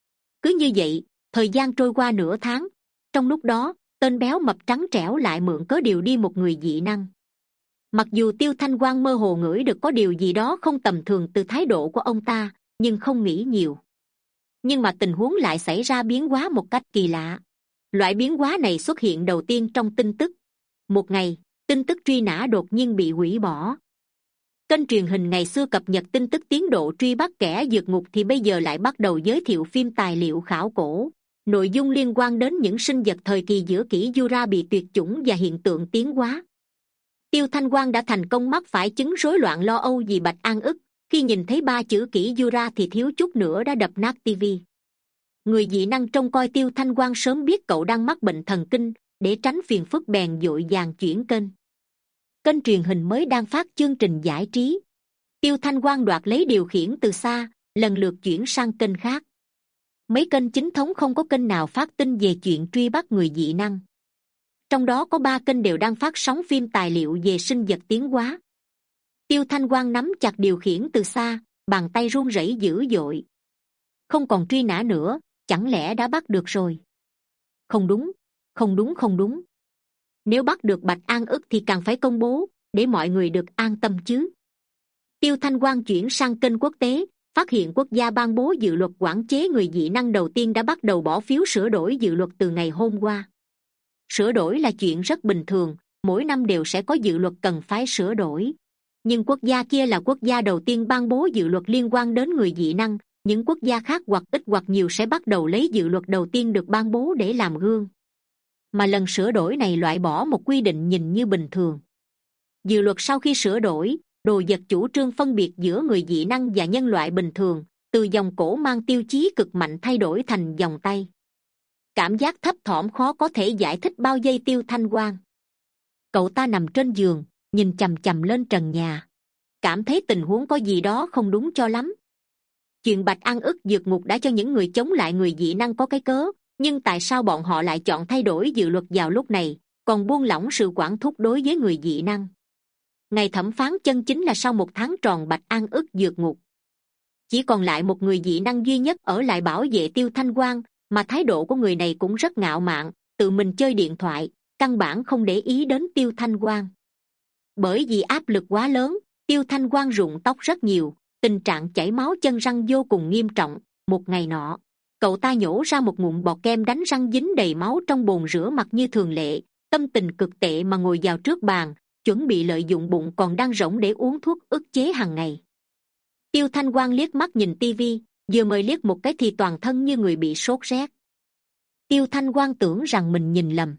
Cứ như vậy, thời gian trôi qua nửa tháng. Trong lúc đó, tên béo mập trắng trẻo lại mượn cớ điều đi một người dị năng. Mặc dù Tiêu Thanh Quang mơ hồ ngửi được có điều gì đó không tầm thường từ thái độ của ông ta, nhưng không nghĩ nhiều. Nhưng mà tình huống lại xảy ra biến hóa một cách kỳ lạ. Loại biến hóa này xuất hiện đầu tiên trong tin tức. Một ngày, tin tức truy nã đột nhiên bị hủy bỏ. Kênh truyền hình ngày xưa cập nhật tin tức tiến độ truy bắt kẻ vượt ngục thì bây giờ lại bắt đầu giới thiệu phim tài liệu khảo cổ. Nội dung liên quan đến những sinh vật thời kỳ giữa kỷ Jura bị tuyệt chủng và hiện tượng tiến hóa. Tiêu Thanh Quang đã thành công mắc phải chứng rối loạn lo âu vì Bạch An Ức. Khi nhìn thấy ba chữ kỷ Jura thì thiếu chút nữa đã đập nát tivi. Người dị năng trông coi Tiêu Thanh Quang sớm biết cậu đang mắc bệnh thần kinh, để tránh phiền phức bèn vội vàng chuyển kênh. Kênh truyền hình mới đang phát chương trình giải trí. Tiêu Thanh Quang đoạt lấy điều khiển từ xa, lần lượt chuyển sang kênh khác. Mấy kênh chính thống không có kênh nào phát tin về chuyện truy bắt người dị năng. Trong đó có ba kênh đều đang phát sóng phim tài liệu về sinh vật tiến hóa. Tiêu Thanh Quang nắm chặt điều khiển từ xa, bàn tay run rẩy dữ dội. Không còn truy nã nữa, chẳng lẽ đã bắt được rồi? Không đúng, không đúng không đúng. Nếu bắt được Bạch An Ức thì càng phải công bố, để mọi người được an tâm chứ. Tiêu Thanh Quang chuyển sang kênh quốc tế, phát hiện quốc gia ban bố dự luật quản chế người dị năng đầu tiên đã bắt đầu bỏ phiếu sửa đổi dự luật từ ngày hôm qua. Sửa đổi là chuyện rất bình thường, mỗi năm đều sẽ có dự luật cần phải sửa đổi. Nhưng quốc gia kia là quốc gia đầu tiên ban bố dự luật liên quan đến người dị năng, những quốc gia khác hoặc ít hoặc nhiều sẽ bắt đầu lấy dự luật đầu tiên được ban bố để làm gương. Mà lần sửa đổi này loại bỏ một quy định nhìn như bình thường. Dự luật sau khi sửa đổi, đồ vật chủ trương phân biệt giữa người dị năng và nhân loại bình thường, từ dòng cổ mang tiêu chí cực mạnh thay đổi thành dòng tay. Cảm giác thấp thỏm khó có thể giải thích bao giây Tiêu Thanh Quang. Cậu ta nằm trên giường, nhìn chằm chằm lên trần nhà, cảm thấy tình huống có gì đó không đúng cho lắm. Chuyện Bạch An Ức vượt ngục đã cho những người chống lại người dị năng có cái cớ, nhưng tại sao bọn họ lại chọn thay đổi dự luật vào lúc này, còn buông lỏng sự quản thúc đối với người dị năng? Ngày thẩm phán chân chính là sau một tháng tròn Bạch An Ức vượt ngục. Chỉ còn lại một người dị năng duy nhất ở lại bảo vệ Tiêu Thanh Quang, mà thái độ của người này cũng rất ngạo mạn, tự mình chơi điện thoại, căn bản không để ý đến Tiêu Thanh Quang. Bởi vì áp lực quá lớn, Tiêu Thanh Quang rụng tóc rất nhiều, tình trạng chảy máu chân răng vô cùng nghiêm trọng. Một ngày nọ, Cậu ta nhổ ra một ngụm bọt kem đánh răng dính đầy máu trong bồn rửa mặt như thường lệ, tâm tình cực tệ mà ngồi vào trước bàn, chuẩn bị lợi dụng bụng còn đang rỗng để uống thuốc ức chế hàng ngày. Tiêu Thanh Quang liếc mắt nhìn tivi, vừa mới liếc một cái thì toàn thân như người bị sốt rét. Tiêu Thanh Quang tưởng rằng mình nhìn lầm,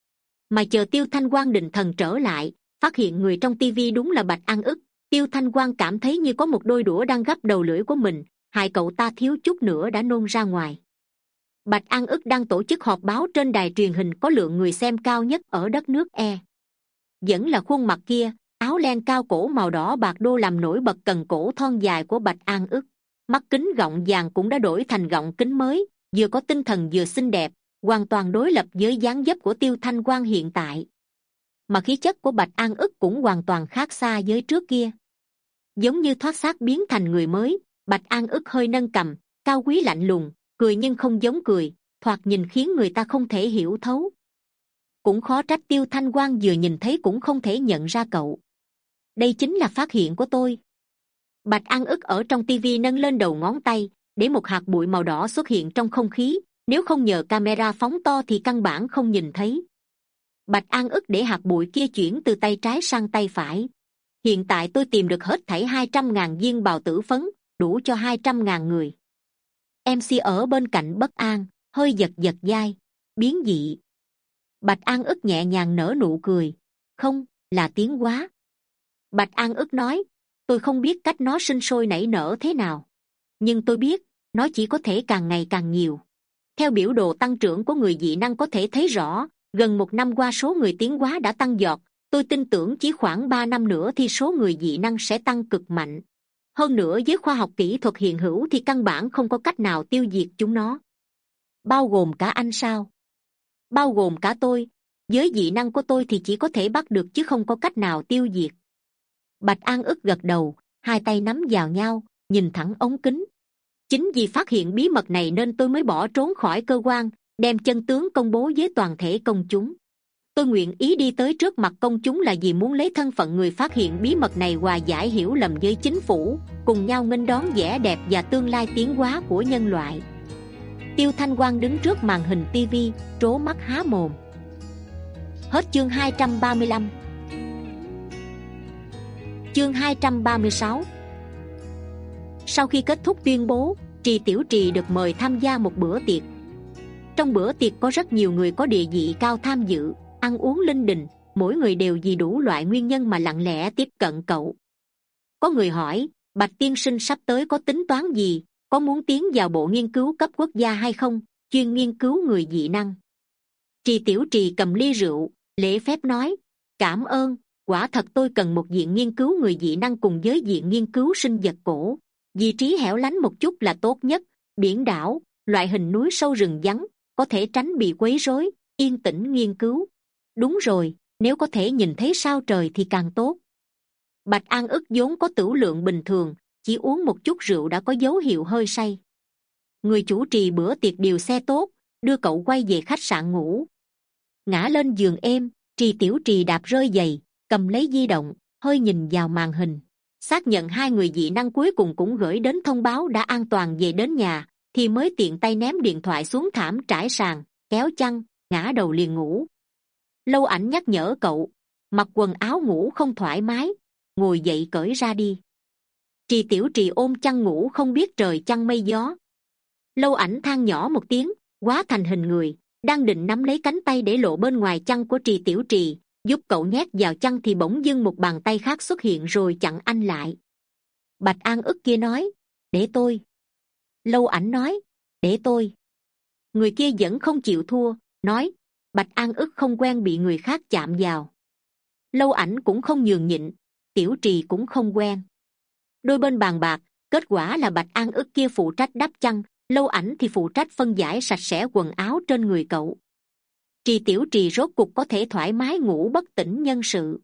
mà chờ Tiêu Thanh Quang định thần trở lại, phát hiện người trong tivi đúng là Bạch An Ức. Tiêu Thanh Quang cảm thấy như có một đôi đũa đang gắp đầu lưỡi của mình, hại cậu ta thiếu chút nữa đã nôn ra ngoài. Bạch An Ức đang tổ chức họp báo trên đài truyền hình có lượng người xem cao nhất ở đất nước E. Vẫn là khuôn mặt kia, áo len cao cổ màu đỏ bạc đô làm nổi bật cần cổ thon dài của Bạch An Ức. Mắt kính gọng vàng cũng đã đổi thành gọng kính mới, vừa có tinh thần vừa xinh đẹp, hoàn toàn đối lập với dáng dấp của Tiêu Thanh Quang hiện tại. Mà khí chất của Bạch An Ức cũng hoàn toàn khác xa với trước kia, giống như thoát xác biến thành người mới. Bạch An Ức hơi nâng cằm, cao quý lạnh lùng, cười nhưng không giống cười, thoạt nhìn khiến người ta không thể hiểu thấu. Cũng khó trách Tiêu Thanh Quang vừa nhìn thấy cũng không thể nhận ra cậu. Đây chính là phát hiện của tôi. Bạch An Ức ở trong tivi nâng lên đầu ngón tay, để một hạt bụi màu đỏ xuất hiện trong không khí, nếu không nhờ camera phóng to thì căn bản không nhìn thấy. Bạch An Ức để hạt bụi kia chuyển từ tay trái sang tay phải. Hiện tại tôi tìm được hết thảy hai trăm ngàn viên bào tử phấn, đủ cho hai trăm ngàn người. em xê ở bên cạnh bất an, hơi giật giật vai. Biến dị. Bạch An Ức nhẹ nhàng nở nụ cười. Không, là tiến hóa. Bạch An Ức nói, tôi không biết cách nó sinh sôi nảy nở thế nào, nhưng tôi biết nó chỉ có thể càng ngày càng nhiều. Theo biểu đồ tăng trưởng của người dị năng có thể thấy rõ, gần một năm qua số người tiến hóa đã tăng giọt. Tôi tin tưởng chỉ khoảng ba năm nữa thì số người dị năng sẽ tăng cực mạnh. Hơn nữa với khoa học kỹ thuật hiện hữu thì căn bản không có cách nào tiêu diệt chúng nó. Bao gồm cả anh sao? Bao gồm cả tôi. Với dị năng của tôi thì chỉ có thể bắt được chứ không có cách nào tiêu diệt. Bạch An Ức gật đầu, hai tay nắm vào nhau, nhìn thẳng ống kính. Chính vì phát hiện bí mật này nên tôi mới bỏ trốn khỏi cơ quan, đem chân tướng công bố với toàn thể công chúng. Tôi nguyện ý đi tới trước mặt công chúng là vì muốn lấy thân phận người phát hiện bí mật này hòa giải hiểu lầm với chính phủ, cùng nhau nghênh đón vẻ đẹp và tương lai tiến hóa của nhân loại. Tiêu Thanh Quang đứng trước màn hình tivi, trố mắt há mồm. Hết chương hai trăm ba mươi lăm. Chương hai trăm ba mươi sáu. Sau khi kết thúc tuyên bố, Trì Tiểu Trì được mời tham gia một bữa tiệc. Trong bữa tiệc có rất nhiều người có địa vị cao tham dự, ăn uống linh đình, mỗi người đều vì đủ loại nguyên nhân mà lặng lẽ tiếp cận cậu. Có người hỏi, Bạch tiên sinh sắp tới có tính toán gì, có muốn tiến vào bộ nghiên cứu cấp quốc gia hay không, chuyên nghiên cứu người dị năng. Trì Tiểu Trì cầm ly rượu, lễ phép nói, cảm ơn, quả thật tôi cần một viện nghiên cứu người dị năng cùng với viện nghiên cứu sinh vật cổ. Vị trí hẻo lánh một chút là tốt nhất, biển đảo, loại hình núi sâu rừng vắng, có thể tránh bị quấy rối, yên tĩnh nghiên cứu. Đúng rồi, nếu có thể nhìn thấy sao trời thì càng tốt. Bạch An Ức vốn có tửu lượng bình thường, chỉ uống một chút rượu đã có dấu hiệu hơi say. Người chủ trì bữa tiệc điều xe tốt, đưa cậu quay về khách sạn ngủ. Ngã lên giường êm, Trì Tiểu Trì đạp rơi giày, cầm lấy di động, hơi nhìn vào màn hình. Xác nhận hai người dị năng cuối cùng cũng gửi đến thông báo đã an toàn về đến nhà, thì mới tiện tay ném điện thoại xuống thảm trải sàn, kéo chăn, ngã đầu liền ngủ. Lâu Ảnh nhắc nhở cậu, mặc quần áo ngủ không thoải mái, ngồi dậy cởi ra đi. Trì Tiểu Trì ôm chăn ngủ không biết trời chăng mây gió. Lâu Ảnh than nhỏ một tiếng, hóa thành hình người, đang định nắm lấy cánh tay để lộ bên ngoài chăn của Trì Tiểu Trì, giúp cậu nhét vào chăn thì bỗng dưng một bàn tay khác xuất hiện rồi chặn anh lại. Bạch An Ức kia nói, để tôi. Lâu Ảnh nói, để tôi. Người kia vẫn không chịu thua, nói, Bạch An Ức không quen bị người khác chạm vào. Lâu Ảnh cũng không nhường nhịn, Tiểu Trì cũng không quen. Đôi bên bàn bạc, kết quả là Bạch An Ức kia phụ trách đắp chăn, Lâu Ảnh thì phụ trách phân giải sạch sẽ quần áo trên người cậu. Trì Tiểu Trì rốt cục có thể thoải mái ngủ bất tỉnh nhân sự.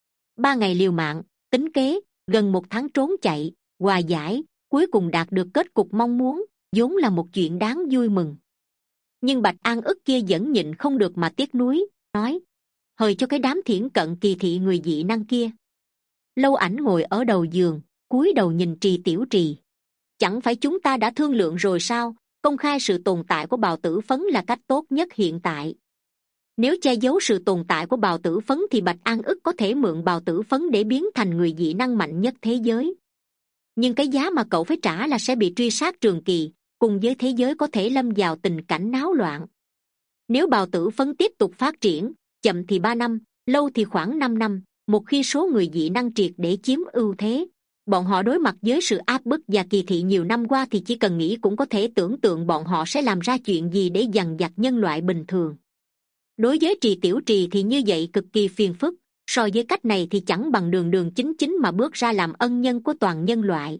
Ba ngày liều mạng, tính kế, gần một tháng trốn chạy, hòa giải, cuối cùng đạt được kết cục mong muốn, vốn là một chuyện đáng vui mừng. Nhưng Bạch An Ức kia vẫn nhịn không được mà tiếc nuối, nói, hời cho cái đám thiển cận kỳ thị người dị năng kia. Lâu Ảnh ngồi ở đầu giường, cúi đầu nhìn Trì Tiểu Trì. Chẳng phải chúng ta đã thương lượng rồi sao, công khai sự tồn tại của bào tử phấn là cách tốt nhất hiện tại. Nếu che giấu sự tồn tại của bào tử phấn thì Bạch An ức có thể mượn bào tử phấn để biến thành người dị năng mạnh nhất thế giới. Nhưng cái giá mà cậu phải trả là sẽ bị truy sát trường kỳ, cùng với thế giới có thể lâm vào tình cảnh náo loạn. Nếu bào tử phấn tiếp tục phát triển, chậm thì ba năm, lâu thì khoảng năm năm, một khi số người dị năng triệt để chiếm ưu thế, bọn họ đối mặt với sự áp bức và kỳ thị nhiều năm qua thì chỉ cần nghĩ cũng có thể tưởng tượng bọn họ sẽ làm ra chuyện gì để dằn vặt nhân loại bình thường. Đối với Trì Tiểu Trì thì như vậy cực kỳ phiền phức, so với cách này thì chẳng bằng đường đường chính chính mà bước ra làm ân nhân của toàn nhân loại.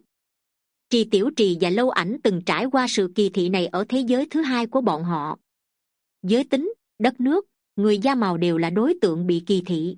Trì Tiểu Trì và Lâu Ảnh từng trải qua sự kỳ thị này ở thế giới thứ hai của bọn họ. Giới tính, đất nước, người da màu đều là đối tượng bị kỳ thị.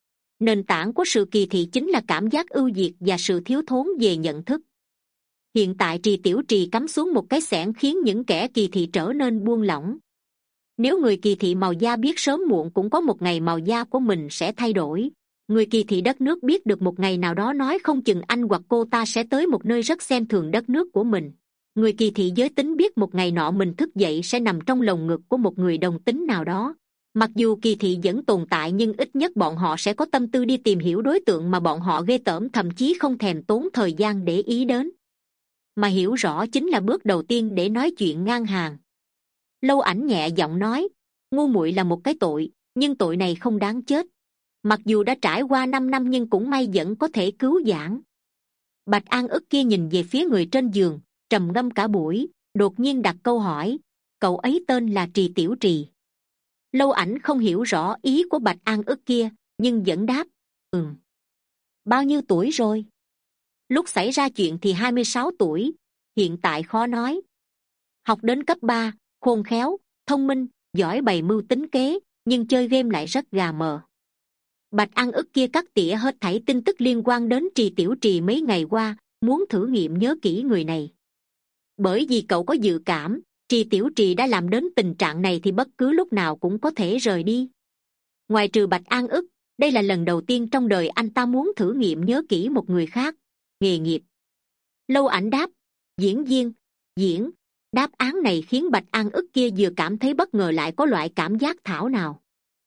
Nền tảng của sự kỳ thị chính là cảm giác ưu việt và sự thiếu thốn về nhận thức. Hiện tại Trì Tiểu Trì cắm xuống một cái xẻng khiến những kẻ kỳ thị trở nên buông lỏng. Nếu người kỳ thị màu da biết sớm muộn cũng có một ngày màu da của mình sẽ thay đổi, người kỳ thị đất nước biết được một ngày nào đó nói không chừng anh hoặc cô ta sẽ tới một nơi rất xem thường đất nước của mình, người kỳ thị giới tính biết một ngày nọ mình thức dậy sẽ nằm trong lồng ngực của một người đồng tính nào đó. Mặc dù kỳ thị vẫn tồn tại nhưng ít nhất bọn họ sẽ có tâm tư đi tìm hiểu đối tượng mà bọn họ ghê tởm, thậm chí không thèm tốn thời gian để ý đến. Mà hiểu rõ chính là bước đầu tiên để nói chuyện ngang hàng. Lâu Ảnh nhẹ giọng nói, ngu muội là một cái tội, nhưng tội này không đáng chết. Mặc dù đã trải qua năm năm nhưng cũng may vẫn có thể cứu vãn. Bạch An ức kia nhìn về phía người trên giường, trầm ngâm cả buổi, đột nhiên đặt câu hỏi, cậu ấy tên là Trì Tiểu Trì. Lâu Ảnh không hiểu rõ ý của Bạch An ức kia, nhưng vẫn đáp, ừm. Bao nhiêu tuổi rồi? Lúc xảy ra chuyện thì hai mươi sáu tuổi, hiện tại khó nói. Học đến cấp ba, khôn khéo, thông minh, giỏi bày mưu tính kế, nhưng chơi game lại rất gà mờ. Bạch An ức kia cắt tỉa hết thảy tin tức liên quan đến Trì Tiểu Trì mấy ngày qua, muốn thử nghiệm nhớ kỹ người này. Bởi vì cậu có dự cảm, Trì Tiểu Trì đã làm đến tình trạng này thì bất cứ lúc nào cũng có thể rời đi. Ngoài trừ Bạch An ức, đây là lần đầu tiên trong đời anh ta muốn thử nghiệm nhớ kỹ một người khác. Nghề nghiệp. Lâu Ảnh đáp, diễn viên, diễn. Đáp án này khiến Bạch An ức kia vừa cảm thấy bất ngờ lại có loại cảm giác thảo nào.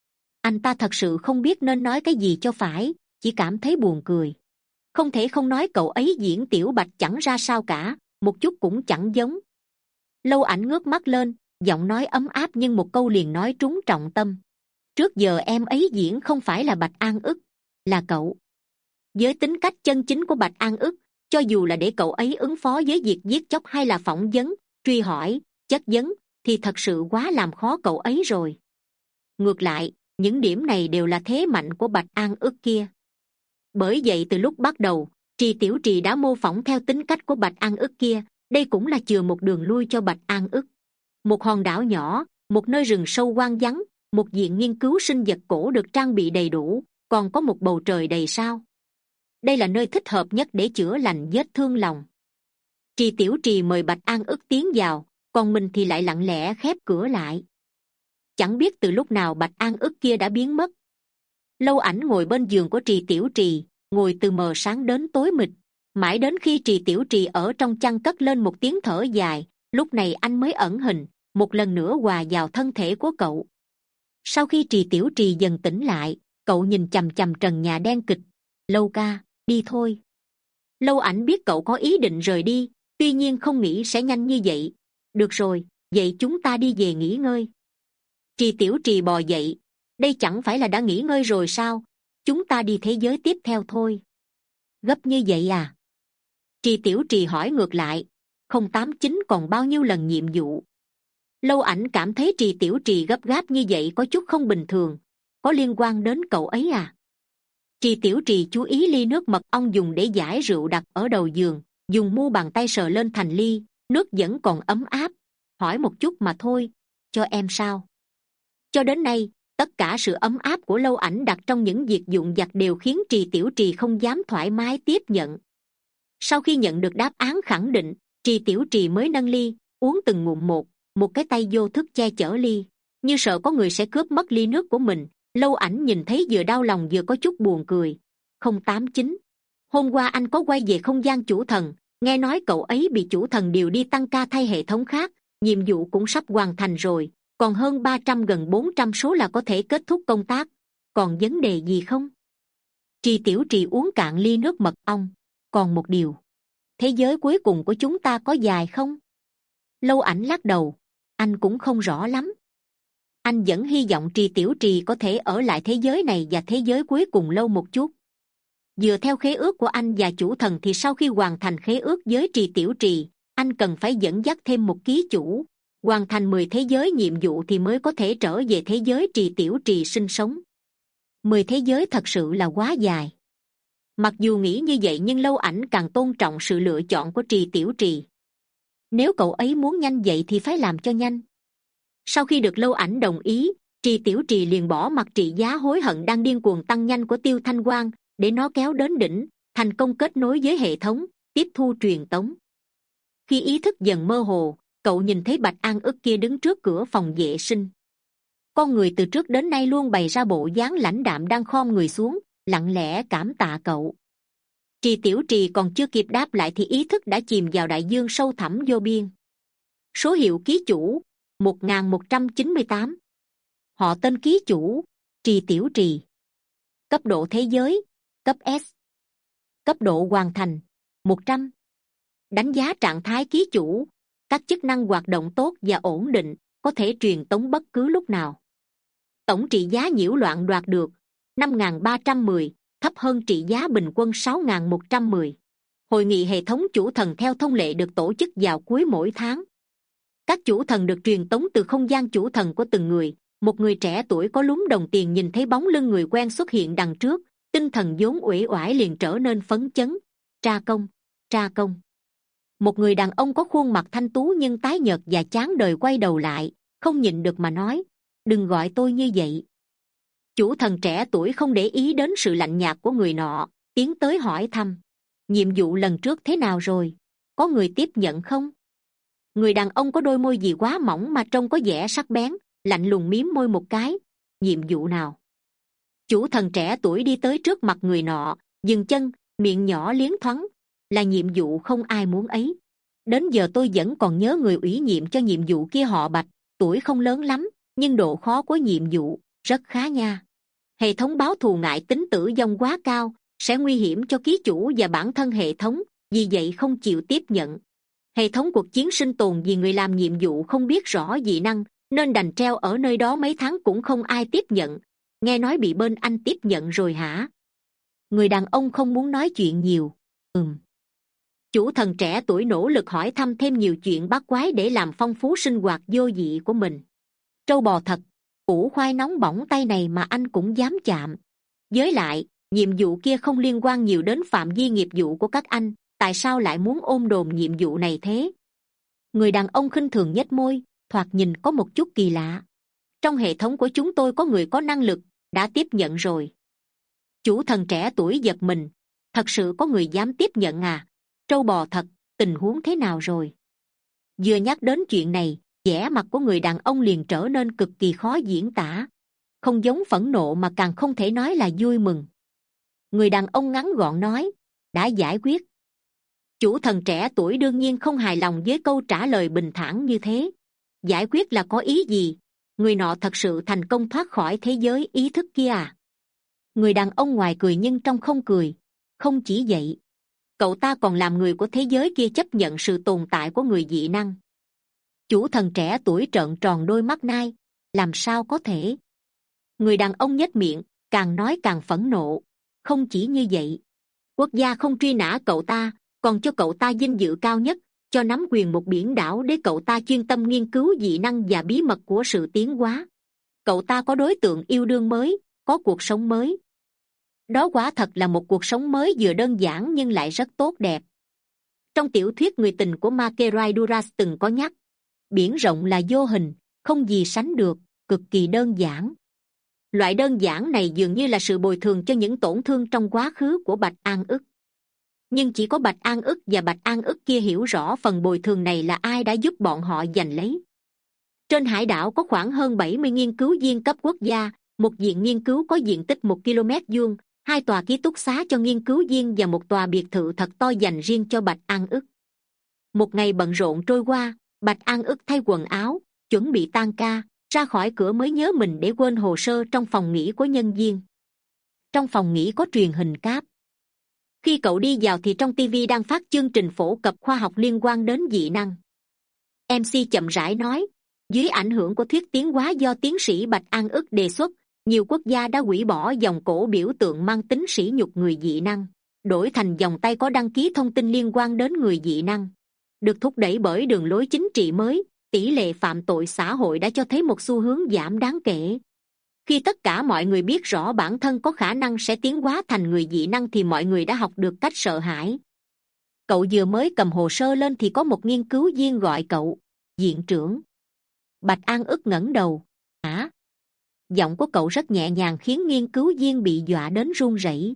Anh ta thật sự không biết nên nói cái gì cho phải, chỉ cảm thấy buồn cười. Không thể không nói cậu ấy diễn Tiểu Bạch chẳng ra sao cả, một chút cũng chẳng giống. Lâu Ảnh ngước mắt lên, giọng nói ấm áp nhưng một câu liền nói trúng trọng tâm. Trước giờ em ấy diễn không phải là Bạch An ức, là cậu. Với tính cách chân chính của Bạch An ức, cho dù là để cậu ấy ứng phó với việc giết chóc hay là phỏng vấn, truy hỏi, chất vấn, thì thật sự quá làm khó cậu ấy rồi. Ngược lại, những điểm này đều là thế mạnh của Bạch An ức kia. Bởi vậy từ lúc bắt đầu, Trì Tiểu Trì đã mô phỏng theo tính cách của Bạch An ức kia, đây cũng là chừa một đường lui cho Bạch An ức. Một hòn đảo nhỏ, một nơi rừng sâu hoang vắng, một viện nghiên cứu sinh vật cổ được trang bị đầy đủ, còn có một bầu trời đầy sao. Đây là nơi thích hợp nhất để chữa lành vết thương lòng. Trì Tiểu Trì mời Bạch An ức tiến vào, còn mình thì lại lặng lẽ khép cửa lại. Chẳng biết từ lúc nào Bạch An ức kia đã biến mất. Lâu Ảnh ngồi bên giường của Trì Tiểu Trì, ngồi từ mờ sáng đến tối mịt, mãi đến khi Trì Tiểu Trì ở trong chăn cất lên một tiếng thở dài, lúc này anh mới ẩn hình, một lần nữa hòa vào thân thể của cậu. Sau khi Trì Tiểu Trì dần tỉnh lại, cậu nhìn chằm chằm trần nhà đen kịch. Lâu ca, đi thôi. Lâu Ảnh biết cậu có ý định rời đi, tuy nhiên không nghĩ sẽ nhanh như vậy. Được rồi, vậy chúng ta đi về nghỉ ngơi. Trì Tiểu Trì bò dậy, đây chẳng phải là đã nghỉ ngơi rồi sao? Chúng ta đi thế giới tiếp theo thôi. Gấp như vậy à? Trì Tiểu Trì hỏi ngược lại, không tám chín còn bao nhiêu lần nhiệm vụ? Lâu Ảnh cảm thấy Trì Tiểu Trì gấp gáp như vậy có chút không bình thường, có liên quan đến cậu ấy à? Trì Tiểu Trì chú ý ly nước mật ong dùng để giải rượu đặt ở đầu giường, dùng mu bàn tay sờ lên thành ly, nước vẫn còn ấm áp. Hỏi một chút mà thôi, cho em sao? Cho đến nay, tất cả sự ấm áp của Lâu Ảnh đặt trong những việc vụn vặt đều khiến Trì Tiểu Trì không dám thoải mái tiếp nhận. Sau khi nhận được đáp án khẳng định, Trì Tiểu Trì mới nâng ly, uống từng ngụm một, một cái tay vô thức che chở ly, như sợ có người sẽ cướp mất ly nước của mình. Lâu Ảnh nhìn thấy vừa đau lòng vừa có chút buồn cười. Không tám chín, hôm qua anh có quay về không gian chủ thần, nghe nói cậu ấy bị chủ thần điều đi tăng ca thay hệ thống khác, nhiệm vụ cũng sắp hoàn thành rồi, còn hơn ba trăm gần bốn trăm số là có thể kết thúc công tác. Còn vấn đề gì không? Trì Tiểu Trì uống cạn ly nước mật ong. Còn một điều, thế giới cuối cùng của chúng ta có dài không? Lâu Ảnh lắc đầu, anh cũng không rõ lắm. Anh vẫn hy vọng Trì Tiểu Trì có thể ở lại thế giới này và thế giới cuối cùng lâu một chút. Dựa theo khế ước của anh và chủ thần thì sau khi hoàn thành khế ước với Trì Tiểu Trì, anh cần phải dẫn dắt thêm một ký chủ, hoàn thành mười thế giới nhiệm vụ thì mới có thể trở về thế giới Trì Tiểu Trì sinh sống. Mười thế giới thật sự là quá dài. Mặc dù nghĩ như vậy nhưng Lâu Ảnh càng tôn trọng sự lựa chọn của Trì Tiểu Trì. Nếu cậu ấy muốn nhanh vậy thì phải làm cho nhanh. Sau khi được Lâu Ảnh đồng ý, Trì Tiểu Trì liền bỏ mặc trị giá hối hận đang điên cuồng tăng nhanh của Tiêu Thanh Quang, để nó kéo đến đỉnh, thành công kết nối với hệ thống, tiếp thu truyền tống. Khi ý thức dần mơ hồ, cậu nhìn thấy Bạch An Ức kia đứng trước cửa phòng vệ sinh. Con người từ trước đến nay luôn bày ra bộ dáng lãnh đạm đang khom người xuống, lặng lẽ cảm tạ cậu. Trì Tiểu Trì còn chưa kịp đáp lại thì ý thức đã chìm vào đại dương sâu thẳm vô biên. Số hiệu ký chủ một nghìn một trăm chín mươi tám. Họ tên ký chủ Trì Tiểu Trì. Cấp độ thế giới cấp S. Cấp độ hoàn thành một trăm. Đánh giá trạng thái ký chủ, các chức năng hoạt động tốt và ổn định, có thể truyền tống bất cứ lúc nào. Tổng trị giá nhiễu loạn đoạt được năm nghìn ba trăm mười, thấp hơn trị giá bình quân sáu nghìn một trăm mười. Hội nghị hệ thống chủ thần theo thông lệ được tổ chức vào cuối mỗi tháng. Các chủ thần được truyền tống từ không gian chủ thần của từng người. Một người trẻ tuổi có lúm đồng tiền nhìn thấy bóng lưng người quen xuất hiện đằng trước, tinh thần vốn uể oải liền trở nên phấn chấn. Tra công, tra công. Một người đàn ông có khuôn mặt thanh tú nhưng tái nhợt và chán đời quay đầu lại, không nhịn được mà nói, đừng gọi tôi như vậy. Chủ thần trẻ tuổi không để ý đến sự lạnh nhạt của người nọ, tiến tới hỏi thăm, nhiệm vụ lần trước thế nào rồi, có người tiếp nhận không? Người đàn ông có đôi môi gì quá mỏng mà trông có vẻ sắc bén, lạnh lùng mím môi một cái. Nhiệm vụ nào? Chủ thần trẻ tuổi đi tới trước mặt người nọ, dừng chân, miệng nhỏ liến thoáng. Là nhiệm vụ không ai muốn ấy. Đến giờ tôi vẫn còn nhớ người ủy nhiệm cho nhiệm vụ kia họ Bạch, tuổi không lớn lắm, nhưng độ khó của nhiệm vụ rất khá nha. Hệ thống báo thù ngại tính tử vong quá cao, sẽ nguy hiểm cho ký chủ và bản thân hệ thống, vì vậy không chịu tiếp nhận. Hệ thống cuộc chiến sinh tồn vì người làm nhiệm vụ không biết rõ dị năng, nên đành treo ở nơi đó mấy tháng cũng không ai tiếp nhận. Nghe nói bị bên anh tiếp nhận rồi hả? Người đàn ông không muốn nói chuyện nhiều. Ừm. Chủ thần trẻ tuổi nỗ lực hỏi thăm thêm nhiều chuyện bắt quái để làm phong phú sinh hoạt vô dị của mình. Trâu bò thật, củ khoai nóng bỏng tay này mà anh cũng dám chạm. Với lại, nhiệm vụ kia không liên quan nhiều đến phạm vi nghiệp vụ của các anh, tại sao lại muốn ôm đồm nhiệm vụ này thế? Người đàn ông khinh thường nhếch môi, thoạt nhìn có một chút kỳ lạ. Trong hệ thống của chúng tôi có người có năng lực, đã tiếp nhận rồi. Chủ thần trẻ tuổi giật mình, thật sự có người dám tiếp nhận à? Trâu bò thật, tình huống thế nào rồi? Vừa nhắc đến chuyện này, vẻ mặt của người đàn ông liền trở nên cực kỳ khó diễn tả. Không giống phẫn nộ mà càng không thể nói là vui mừng. Người đàn ông ngắn gọn nói, đã giải quyết. Chủ thần trẻ tuổi đương nhiên không hài lòng với câu trả lời bình thản như thế. Giải quyết là có ý gì? Người nọ thật sự thành công thoát khỏi thế giới ý thức kia à? Người đàn ông ngoài cười nhưng trong không cười. Không chỉ vậy, cậu ta còn làm người của thế giới kia chấp nhận sự tồn tại của người dị năng. Chủ thần trẻ tuổi trợn tròn đôi mắt nai, làm sao có thể? Người đàn ông nhếch miệng, càng nói càng phẫn nộ. Không chỉ như vậy, quốc gia không truy nã cậu ta, còn cho cậu ta vinh dự cao nhất, cho nắm quyền một biển đảo để cậu ta chuyên tâm nghiên cứu dị năng và bí mật của sự tiến hóa. Cậu ta có đối tượng yêu đương mới, có cuộc sống mới. Đó quả thật là một cuộc sống mới vừa đơn giản nhưng lại rất tốt đẹp. Trong tiểu thuyết Người tình của Makerai Duras từng có nhắc, biển rộng là vô hình, không gì sánh được, cực kỳ đơn giản. Loại đơn giản này dường như là sự bồi thường cho những tổn thương trong quá khứ của Bạch An Ức. Nhưng chỉ có Bạch An Ức và Bạch An Ức kia hiểu rõ phần bồi thường này là ai đã giúp bọn họ giành lấy. Trên hải đảo có khoảng hơn bảy mươi nghiên cứu viên cấp quốc gia, một viện nghiên cứu có diện tích một ki lô mét vuông, hai tòa ký túc xá cho nghiên cứu viên và một tòa biệt thự thật to dành riêng cho Bạch An Ức. Một ngày bận rộn trôi qua, Bạch An ức thay quần áo, chuẩn bị tan ca, ra khỏi cửa mới nhớ mình để quên hồ sơ trong phòng nghỉ của nhân viên. Trong phòng nghỉ có truyền hình cáp. Khi cậu đi vào thì trong ti vi đang phát chương trình phổ cập khoa học liên quan đến dị năng. em xê chậm rãi nói, dưới ảnh hưởng của thuyết tiến hóa do tiến sĩ Bạch An ức đề xuất, nhiều quốc gia đã hủy bỏ dòng cổ biểu tượng mang tính sỉ nhục người dị năng, đổi thành dòng tay có đăng ký thông tin liên quan đến người dị năng. Được thúc đẩy bởi đường lối chính trị mới, tỷ lệ phạm tội xã hội đã cho thấy một xu hướng giảm đáng kể. Khi tất cả mọi người biết rõ bản thân có khả năng sẽ tiến hóa thành người dị năng thì mọi người đã học được cách sợ hãi. Cậu vừa mới cầm hồ sơ lên thì có một nghiên cứu viên gọi cậu, viện trưởng. Bạch An ức ngẩng đầu. Hả? Giọng của cậu rất nhẹ nhàng khiến nghiên cứu viên bị dọa đến run rẩy.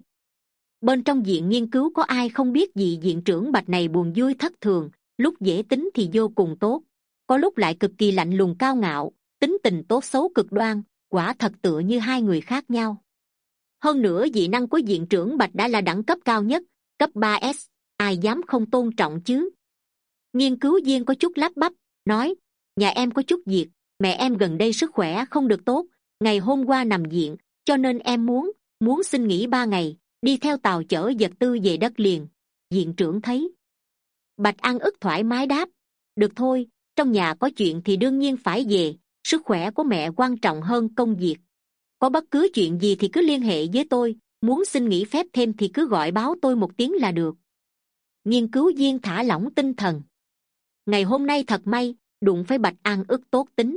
Bên trong viện nghiên cứu có ai không biết gì viện trưởng Bạch này buồn vui thất thường, lúc dễ tính thì vô cùng tốt, có lúc lại cực kỳ lạnh lùng cao ngạo, tính tình tốt xấu cực đoan, quả thật tựa như hai người khác nhau. Hơn nữa dị năng của viện trưởng Bạch đã là đẳng cấp cao nhất, cấp ba S, ai dám không tôn trọng chứ? Nghiên cứu viên có chút lắp bắp, nói, nhà em có chút việc, mẹ em gần đây sức khỏe không được tốt, ngày hôm qua nằm viện, cho nên em muốn, muốn xin nghỉ ba ngày, đi theo tàu chở vật tư về đất liền. Viện trưởng thấy. Bạch An ức thoải mái đáp, được thôi, trong nhà có chuyện thì đương nhiên phải về, sức khỏe của mẹ quan trọng hơn công việc. Có bất cứ chuyện gì thì cứ liên hệ với tôi, muốn xin nghỉ phép thêm thì cứ gọi báo tôi một tiếng là được. Nghiên cứu viên thả lỏng tinh thần. Ngày hôm nay thật may, đụng phải Bạch An ức tốt tính.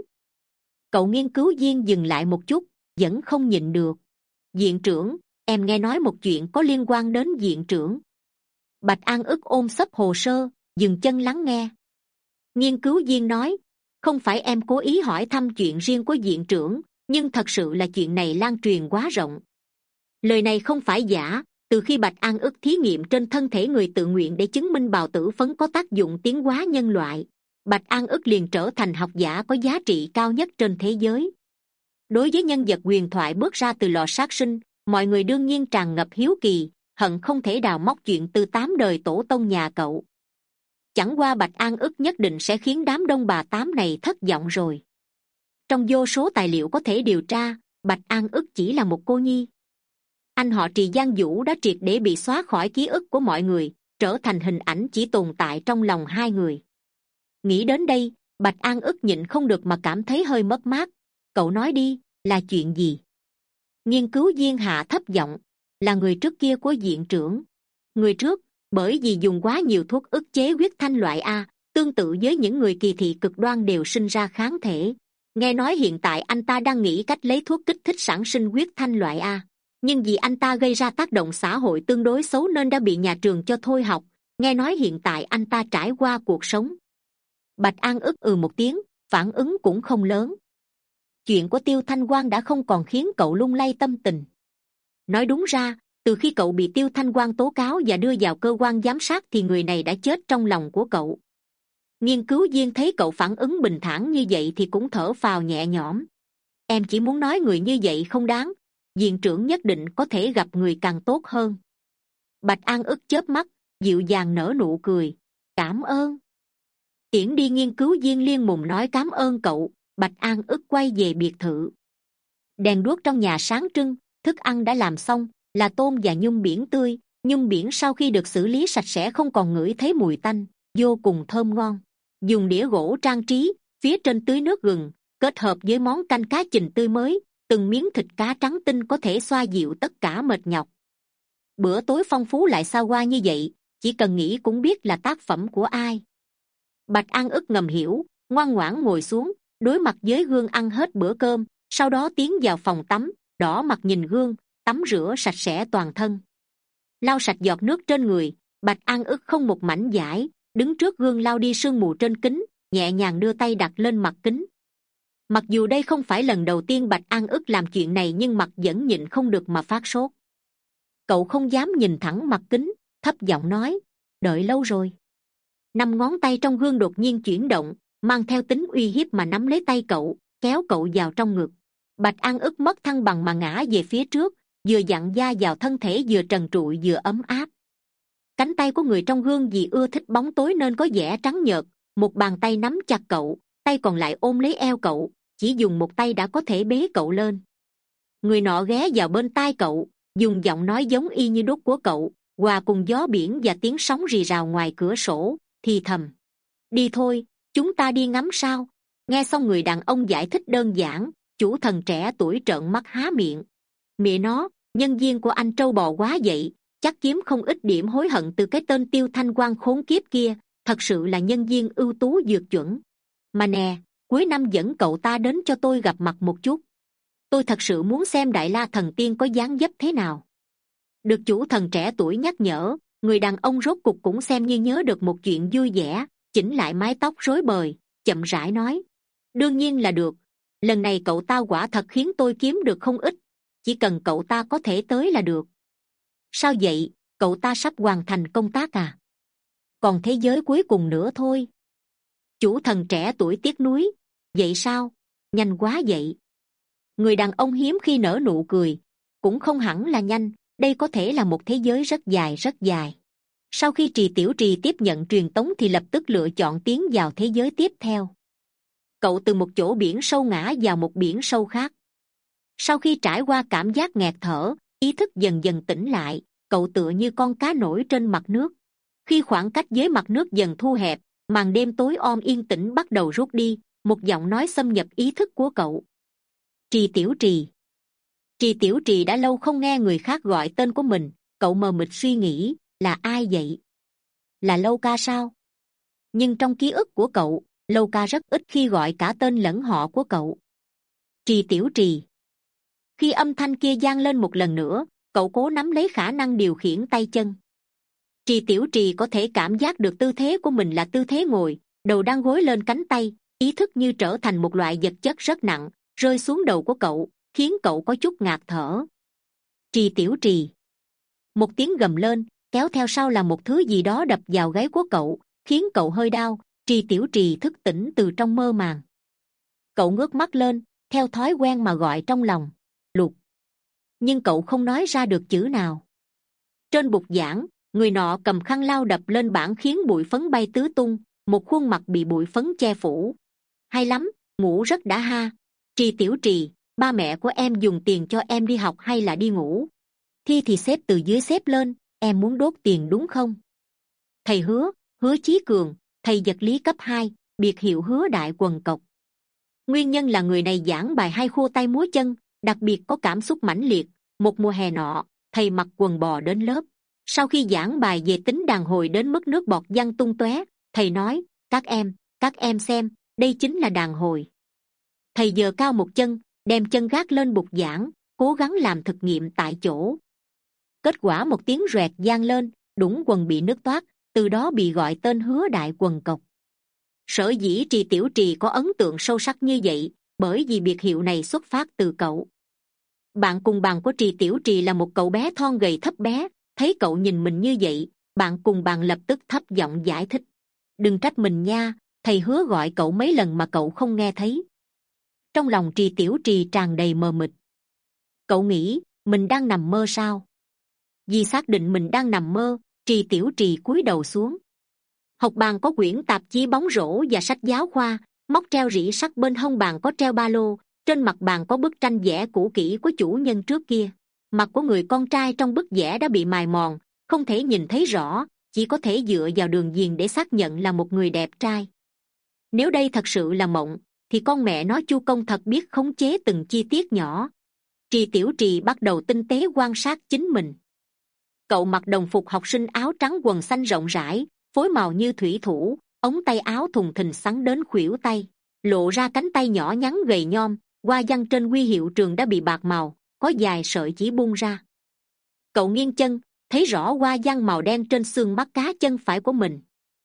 Cậu nghiên cứu viên dừng lại một chút, vẫn không nhịn được. Viện trưởng, em nghe nói một chuyện có liên quan đến viện trưởng. Bạch An ức ôm xấp hồ sơ, dừng chân lắng nghe. Nghiên cứu viên nói, không phải em cố ý hỏi thăm chuyện riêng của viện trưởng, nhưng thật sự là chuyện này lan truyền quá rộng. Lời này không phải giả, từ khi Bạch An ức thí nghiệm trên thân thể người tự nguyện để chứng minh bào tử phấn có tác dụng tiến hóa nhân loại, Bạch An ức liền trở thành học giả có giá trị cao nhất trên thế giới. Đối với nhân vật huyền thoại bước ra từ lò sát sinh, mọi người đương nhiên tràn ngập hiếu kỳ, hận không thể đào móc chuyện từ tám đời tổ tông nhà cậu. Chẳng qua Bạch An ức nhất định sẽ khiến đám đông bà tám này thất vọng rồi. Trong vô số tài liệu có thể điều tra, Bạch An ức chỉ là một cô nhi. Anh họ Trì Giang Vũ đã triệt để bị xóa khỏi ký ức của mọi người, trở thành hình ảnh chỉ tồn tại trong lòng hai người. Nghĩ đến đây, Bạch An ức nhịn không được mà cảm thấy hơi mất mát. Cậu nói đi, là chuyện gì? Nghiên cứu viên hạ thấp giọng, là người trước kia của viện trưởng. Người trước, bởi vì dùng quá nhiều thuốc ức chế huyết thanh loại A, tương tự với những người kỳ thị cực đoan đều sinh ra kháng thể. Nghe nói hiện tại anh ta đang nghĩ cách lấy thuốc kích thích sản sinh huyết thanh loại A, nhưng vì anh ta gây ra tác động xã hội tương đối xấu nên đã bị nhà trường cho thôi học. Nghe nói hiện tại anh ta trải qua cuộc sống. Bạch An ức ừ một tiếng, phản ứng cũng không lớn. Chuyện của Tiêu Thanh Quang đã không còn khiến cậu lung lay tâm tình. Nói đúng ra, từ khi cậu bị Tiêu Thanh Quang tố cáo và đưa vào cơ quan giám sát thì người này đã chết trong lòng của cậu. Nghiên cứu viên thấy cậu phản ứng bình thản như vậy thì cũng thở phào nhẹ nhõm. Em chỉ muốn nói người như vậy không đáng, viện trưởng nhất định có thể gặp người càng tốt hơn. Bạch An ức chớp mắt, dịu dàng nở nụ cười. Cảm ơn. Tiễn đi nghiên cứu viên liên mùng nói cảm ơn cậu. Bạch An ức quay về biệt thự. Đèn đuốc trong nhà sáng trưng, thức ăn đã làm xong, là tôm và nhum biển tươi. Nhum biển sau khi được xử lý sạch sẽ không còn ngửi thấy mùi tanh, vô cùng thơm ngon. Dùng đĩa gỗ trang trí, phía trên tưới nước gừng, kết hợp với món canh cá trình tươi mới, từng miếng thịt cá trắng tinh có thể xoa dịu tất cả mệt nhọc. Bữa tối phong phú lại xa hoa như vậy, chỉ cần nghĩ cũng biết là tác phẩm của ai. Bạch An ức ngầm hiểu, ngoan ngoãn ngồi xuống, đối mặt với gương ăn hết bữa cơm, sau đó tiến vào phòng tắm, đỏ mặt nhìn gương, tắm rửa sạch sẽ toàn thân. Lau sạch giọt nước trên người, Bạch An ức không một mảnh vải, đứng trước gương lau đi sương mù trên kính, nhẹ nhàng đưa tay đặt lên mặt kính. Mặc dù đây không phải lần đầu tiên Bạch An ức làm chuyện này nhưng mặt vẫn nhịn không được mà phát sốt. Cậu không dám nhìn thẳng mặt kính, thấp giọng nói, đợi lâu rồi. Năm ngón tay trong gương đột nhiên chuyển động, mang theo tính uy hiếp mà nắm lấy tay cậu, kéo cậu vào trong ngực. Bạch An ức mất thăng bằng mà ngã về phía trước, vừa dặn da vào thân thể vừa trần trụi vừa ấm áp. Cánh tay của người trong gương vì ưa thích bóng tối nên có vẻ trắng nhợt, một bàn tay nắm chặt cậu, tay còn lại ôm lấy eo cậu, chỉ dùng một tay đã có thể bế cậu lên. Người nọ ghé vào bên tai cậu, dùng giọng nói giống y như đúc của cậu, hòa cùng gió biển và tiếng sóng rì rào ngoài cửa sổ, thì thầm: đi thôi, chúng ta đi ngắm sao. Nghe xong người đàn ông giải thích đơn giản, chủ thần trẻ tuổi trợn mắt há miệng. Mẹ nó, nhân viên của anh trâu bò quá vậy, chắc kiếm không ít điểm hối hận từ cái tên Tiêu Thanh Quang khốn kiếp kia, thật sự là nhân viên ưu tú dược chuẩn. Mà nè, cuối năm dẫn cậu ta đến cho tôi gặp mặt một chút. Tôi thật sự muốn xem Đại La thần tiên có dáng dấp thế nào. Được chủ thần trẻ tuổi nhắc nhở, người đàn ông rốt cục cũng xem như nhớ được một chuyện vui vẻ, chỉnh lại mái tóc rối bời, chậm rãi nói: đương nhiên là được, lần này cậu ta quả thật khiến tôi kiếm được không ít, chỉ cần cậu ta có thể tới là được. Sao vậy, cậu ta sắp hoàn thành công tác à? Còn thế giới cuối cùng nữa thôi. Chủ thần trẻ tuổi tiếc nuối. Vậy sao? Nhanh quá vậy. Người đàn ông hiếm khi nở nụ cười. Cũng không hẳn là nhanh, đây có thể là một thế giới rất dài rất dài. Sau khi Trì Tiểu Trì tiếp nhận truyền tống thì lập tức lựa chọn tiến vào thế giới tiếp theo. Cậu từ một chỗ biển sâu ngã vào một biển sâu khác. Sau khi trải qua cảm giác nghẹt thở, ý thức dần dần tỉnh lại, cậu tựa như con cá nổi trên mặt nước. Khi khoảng cách với mặt nước dần thu hẹp, màn đêm tối om yên tĩnh bắt đầu rút đi, một giọng nói xâm nhập ý thức của cậu. Trì Tiểu Trì. Trì Tiểu Trì đã lâu không nghe người khác gọi tên của mình, cậu mờ mịt suy nghĩ, là ai vậy? Là Lâu Ca sao? Nhưng trong ký ức của cậu, Lâu Ca rất ít khi gọi cả tên lẫn họ của cậu. Trì Tiểu Trì. Khi âm thanh kia vang lên một lần nữa, cậu cố nắm lấy khả năng điều khiển tay chân. Trì Tiểu Trì có thể cảm giác được tư thế của mình là tư thế ngồi, đầu đang gối lên cánh tay, ý thức như trở thành một loại vật chất rất nặng, rơi xuống đầu của cậu, khiến cậu có chút ngạt thở. Trì Tiểu Trì. Một tiếng gầm lên, kéo theo sau là một thứ gì đó đập vào gáy của cậu, khiến cậu hơi đau. Trì Tiểu Trì thức tỉnh từ trong mơ màng. Cậu ngước mắt lên, theo thói quen mà gọi trong lòng: Lục. Nhưng cậu không nói ra được chữ nào. Trên bục giảng, người nọ cầm khăn lau đập lên bảng khiến bụi phấn bay tứ tung, một khuôn mặt bị bụi phấn che phủ. Hay lắm, ngủ rất đã ha. Trì Tiểu Trì, ba mẹ của em dùng tiền cho em đi học hay là đi ngủ? Thi thì xếp từ dưới xếp lên, em muốn đốt tiền đúng không? Thầy Hứa, Hứa Chí Cường, thầy vật lý cấp hai, biệt hiệu Hứa Đại Quần Cộc. Nguyên nhân là người này giảng bài hay khua tay múa chân, đặc biệt có cảm xúc mãnh liệt. Một mùa hè nọ, thầy mặc quần bò đến lớp. Sau khi giảng bài về tính đàn hồi đến mức nước bọt văng tung tóe, thầy nói: các em, các em xem, đây chính là đàn hồi. Thầy giơ cao một chân, đem chân gác lên bục giảng, cố gắng làm thực nghiệm tại chỗ. Kết quả một tiếng rẹt vang lên, đũng quần bị nứt toác, từ đó bị gọi tên Hứa Đại Quần Cộc. Sở dĩ Trì Tiểu Trì có ấn tượng sâu sắc như vậy, bởi vì biệt hiệu này xuất phát từ cậu. Bạn cùng bàn của Trì Tiểu Trì là một cậu bé thon gầy thấp bé, thấy cậu nhìn mình như vậy, bạn cùng bàn lập tức thấp giọng giải thích: đừng trách mình nha, thầy Hứa gọi cậu mấy lần mà cậu không nghe thấy. Trong lòng Trì Tiểu Trì tràn đầy mờ mịt. Cậu nghĩ mình đang nằm mơ sao? Vì xác định mình đang nằm mơ, Trì Tiểu Trì cúi đầu xuống. Học bàn có quyển tạp chí bóng rổ và sách giáo khoa, móc treo rỉ sắt bên hông bàn có treo ba lô, trên mặt bàn có bức tranh vẽ cũ kỹ của chủ nhân trước kia. Mặt của người con trai trong bức vẽ đã bị mài mòn, không thể nhìn thấy rõ, chỉ có thể dựa vào đường viền để xác nhận là một người đẹp trai. Nếu đây thật sự là mộng, thì con mẹ nó Chu Công thật biết khống chế từng chi tiết nhỏ. Trì Tiểu Trì bắt đầu tinh tế quan sát chính mình. Cậu mặc đồng phục học sinh áo trắng quần xanh rộng rãi, phối màu như thủy thủ, ống tay áo thùng thình xắn đến khuỷu tay, lộ ra cánh tay nhỏ nhắn gầy nhom, hoa văn trên huy hiệu trường đã bị bạc màu, có vài sợi chỉ bung ra. Cậu nghiêng chân, thấy rõ hoa văn màu đen trên xương mắt cá chân phải của mình.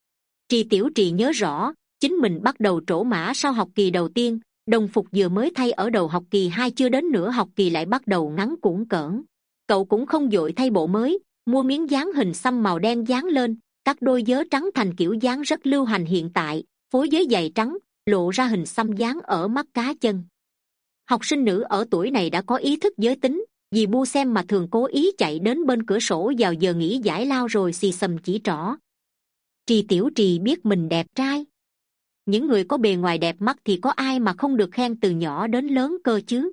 Trì Tiểu Trì nhớ rõ, chính mình bắt đầu trổ mã sau học kỳ đầu tiên, đồng phục vừa mới thay ở đầu học kỳ hai chưa đến nửa học kỳ lại bắt đầu ngắn cũn cỡn. Cậu cũng không vội thay bộ mới, mua miếng dán hình xăm màu đen dán lên, cắt đôi vớ trắng thành kiểu dán rất lưu hành hiện tại, phối với giày trắng, lộ ra hình xăm dán ở mắt cá chân. Học sinh nữ ở tuổi này đã có ý thức giới tính, vì bu xem mà thường cố ý chạy đến bên cửa sổ vào giờ nghỉ giải lao rồi xì xầm chỉ trỏ. Trì Tiểu Trì biết mình đẹp trai, Những người có bề ngoài đẹp mắt thì có ai mà không được khen từ nhỏ đến lớn cơ chứ.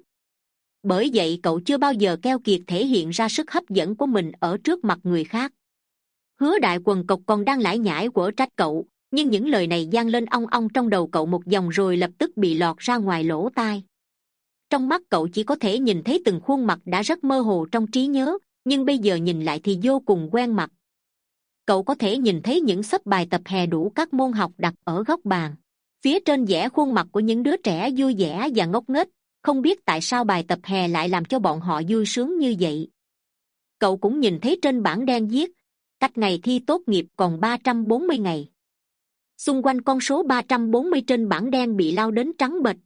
Bởi vậy cậu chưa bao giờ keo kiệt thể hiện ra sức hấp dẫn của mình ở trước mặt người khác. Hứa Đại Quần cộc còn đang lải nhải quở trách cậu, nhưng những lời này vang lên ong ong trong đầu cậu một dòng rồi lập tức bị lọt ra ngoài lỗ tai. Trong mắt cậu chỉ có thể nhìn thấy từng khuôn mặt đã rất mơ hồ trong trí nhớ, nhưng bây giờ nhìn lại thì vô cùng quen mặt. Cậu có thể nhìn thấy những xấp bài tập hè đủ các môn học đặt ở góc bàn. Phía trên vẽ khuôn mặt của những đứa trẻ vui vẻ và ngốc nghếch, không biết tại sao bài tập hè lại làm cho bọn họ vui sướng như vậy. Cậu cũng nhìn thấy trên bảng đen viết, cách ngày thi tốt nghiệp còn ba trăm bốn mươi ngày. Xung quanh con số ba trăm bốn mươi trên bảng đen bị lao đến trắng bệch.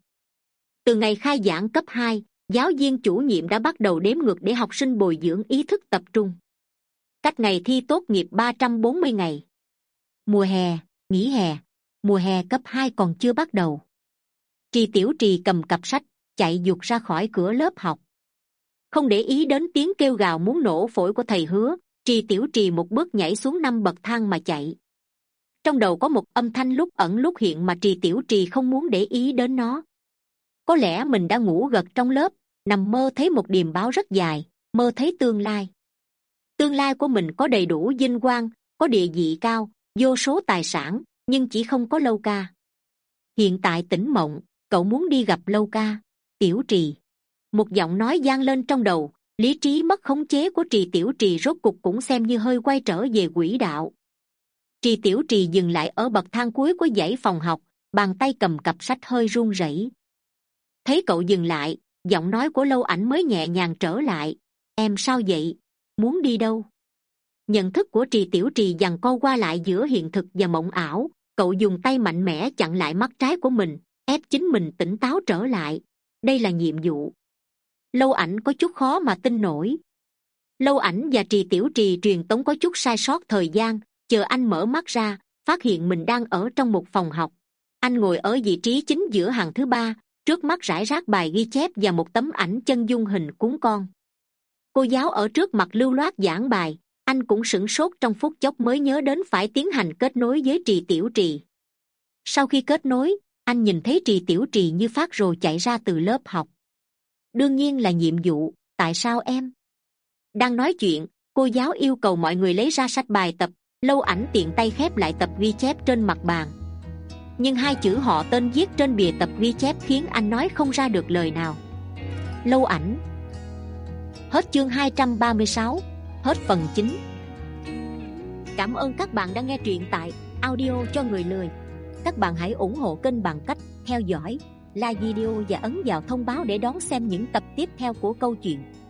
Từ ngày khai giảng cấp hai, giáo viên chủ nhiệm đã bắt đầu đếm ngược để học sinh bồi dưỡng ý thức tập trung. Cách ngày thi tốt nghiệp ba trăm bốn mươi ngày. Mùa hè, nghỉ hè, mùa hè cấp hai còn chưa bắt đầu. Trì Tiểu Trì cầm cặp sách, chạy giục ra khỏi cửa lớp học. Không để ý đến tiếng kêu gào muốn nổ phổi của thầy Hứa, Trì Tiểu Trì một bước nhảy xuống năm bậc thang mà chạy. Trong đầu có một âm thanh lúc ẩn lúc hiện mà Trì Tiểu Trì không muốn để ý đến nó. Có lẽ mình đã ngủ gật trong lớp, nằm mơ thấy một điềm báo rất dài, mơ thấy tương lai. Tương lai của mình có đầy đủ vinh quang, có địa vị cao, vô số tài sản, nhưng chỉ không có Lâu Ca. Hiện tại tỉnh mộng, cậu muốn đi gặp Lâu Ca. Tiểu Trì. Một giọng nói vang lên trong đầu, lý trí mất khống chế của Trì Tiểu Trì rốt cục cũng xem như hơi quay trở về quỹ đạo. Trì Tiểu Trì dừng lại ở bậc thang cuối của dãy phòng học, bàn tay cầm cặp sách hơi run rẩy. Thấy cậu dừng lại, giọng nói của Lâu Ảnh mới nhẹ nhàng trở lại. Em sao vậy? Muốn đi đâu? Nhận thức của Trì Tiểu Trì giằng co qua lại giữa hiện thực và mộng ảo. Cậu dùng tay mạnh mẽ chặn lại mắt trái của mình, ép chính mình tỉnh táo trở lại. Đây là nhiệm vụ. Lâu Ảnh có chút khó mà tin nổi. Lâu Ảnh và Trì Tiểu Trì truyền tống có chút sai sót thời gian. Chờ anh mở mắt ra, phát hiện mình đang ở trong một phòng học. Anh ngồi ở vị trí chính giữa hàng thứ ba, trước mắt rải rác bài ghi chép và một tấm ảnh chân dung hình cún con. Cô giáo ở trước mặt lưu loát giảng bài. Anh cũng sửng sốt trong phút chốc mới nhớ đến phải tiến hành kết nối với Trì Tiểu Trì. Sau khi kết nối, anh nhìn thấy Trì Tiểu Trì như phát rồ chạy ra từ lớp học. Đương nhiên là nhiệm vụ, tại sao em? Đang nói chuyện, cô giáo yêu cầu mọi người lấy ra sách bài tập. Lâu Ảnh tiện tay khép lại tập ghi chép trên mặt bàn. Nhưng hai chữ họ tên viết trên bìa tập ghi chép khiến anh nói không ra được lời nào. Lâu Ảnh. Hết chương hai trăm ba mươi sáu, hết phần chín. Cảm ơn các bạn đã nghe truyện tại audio cho người lười. Các bạn hãy ủng hộ kênh bằng cách theo dõi, like video và ấn vào thông báo để đón xem những tập tiếp theo của câu chuyện.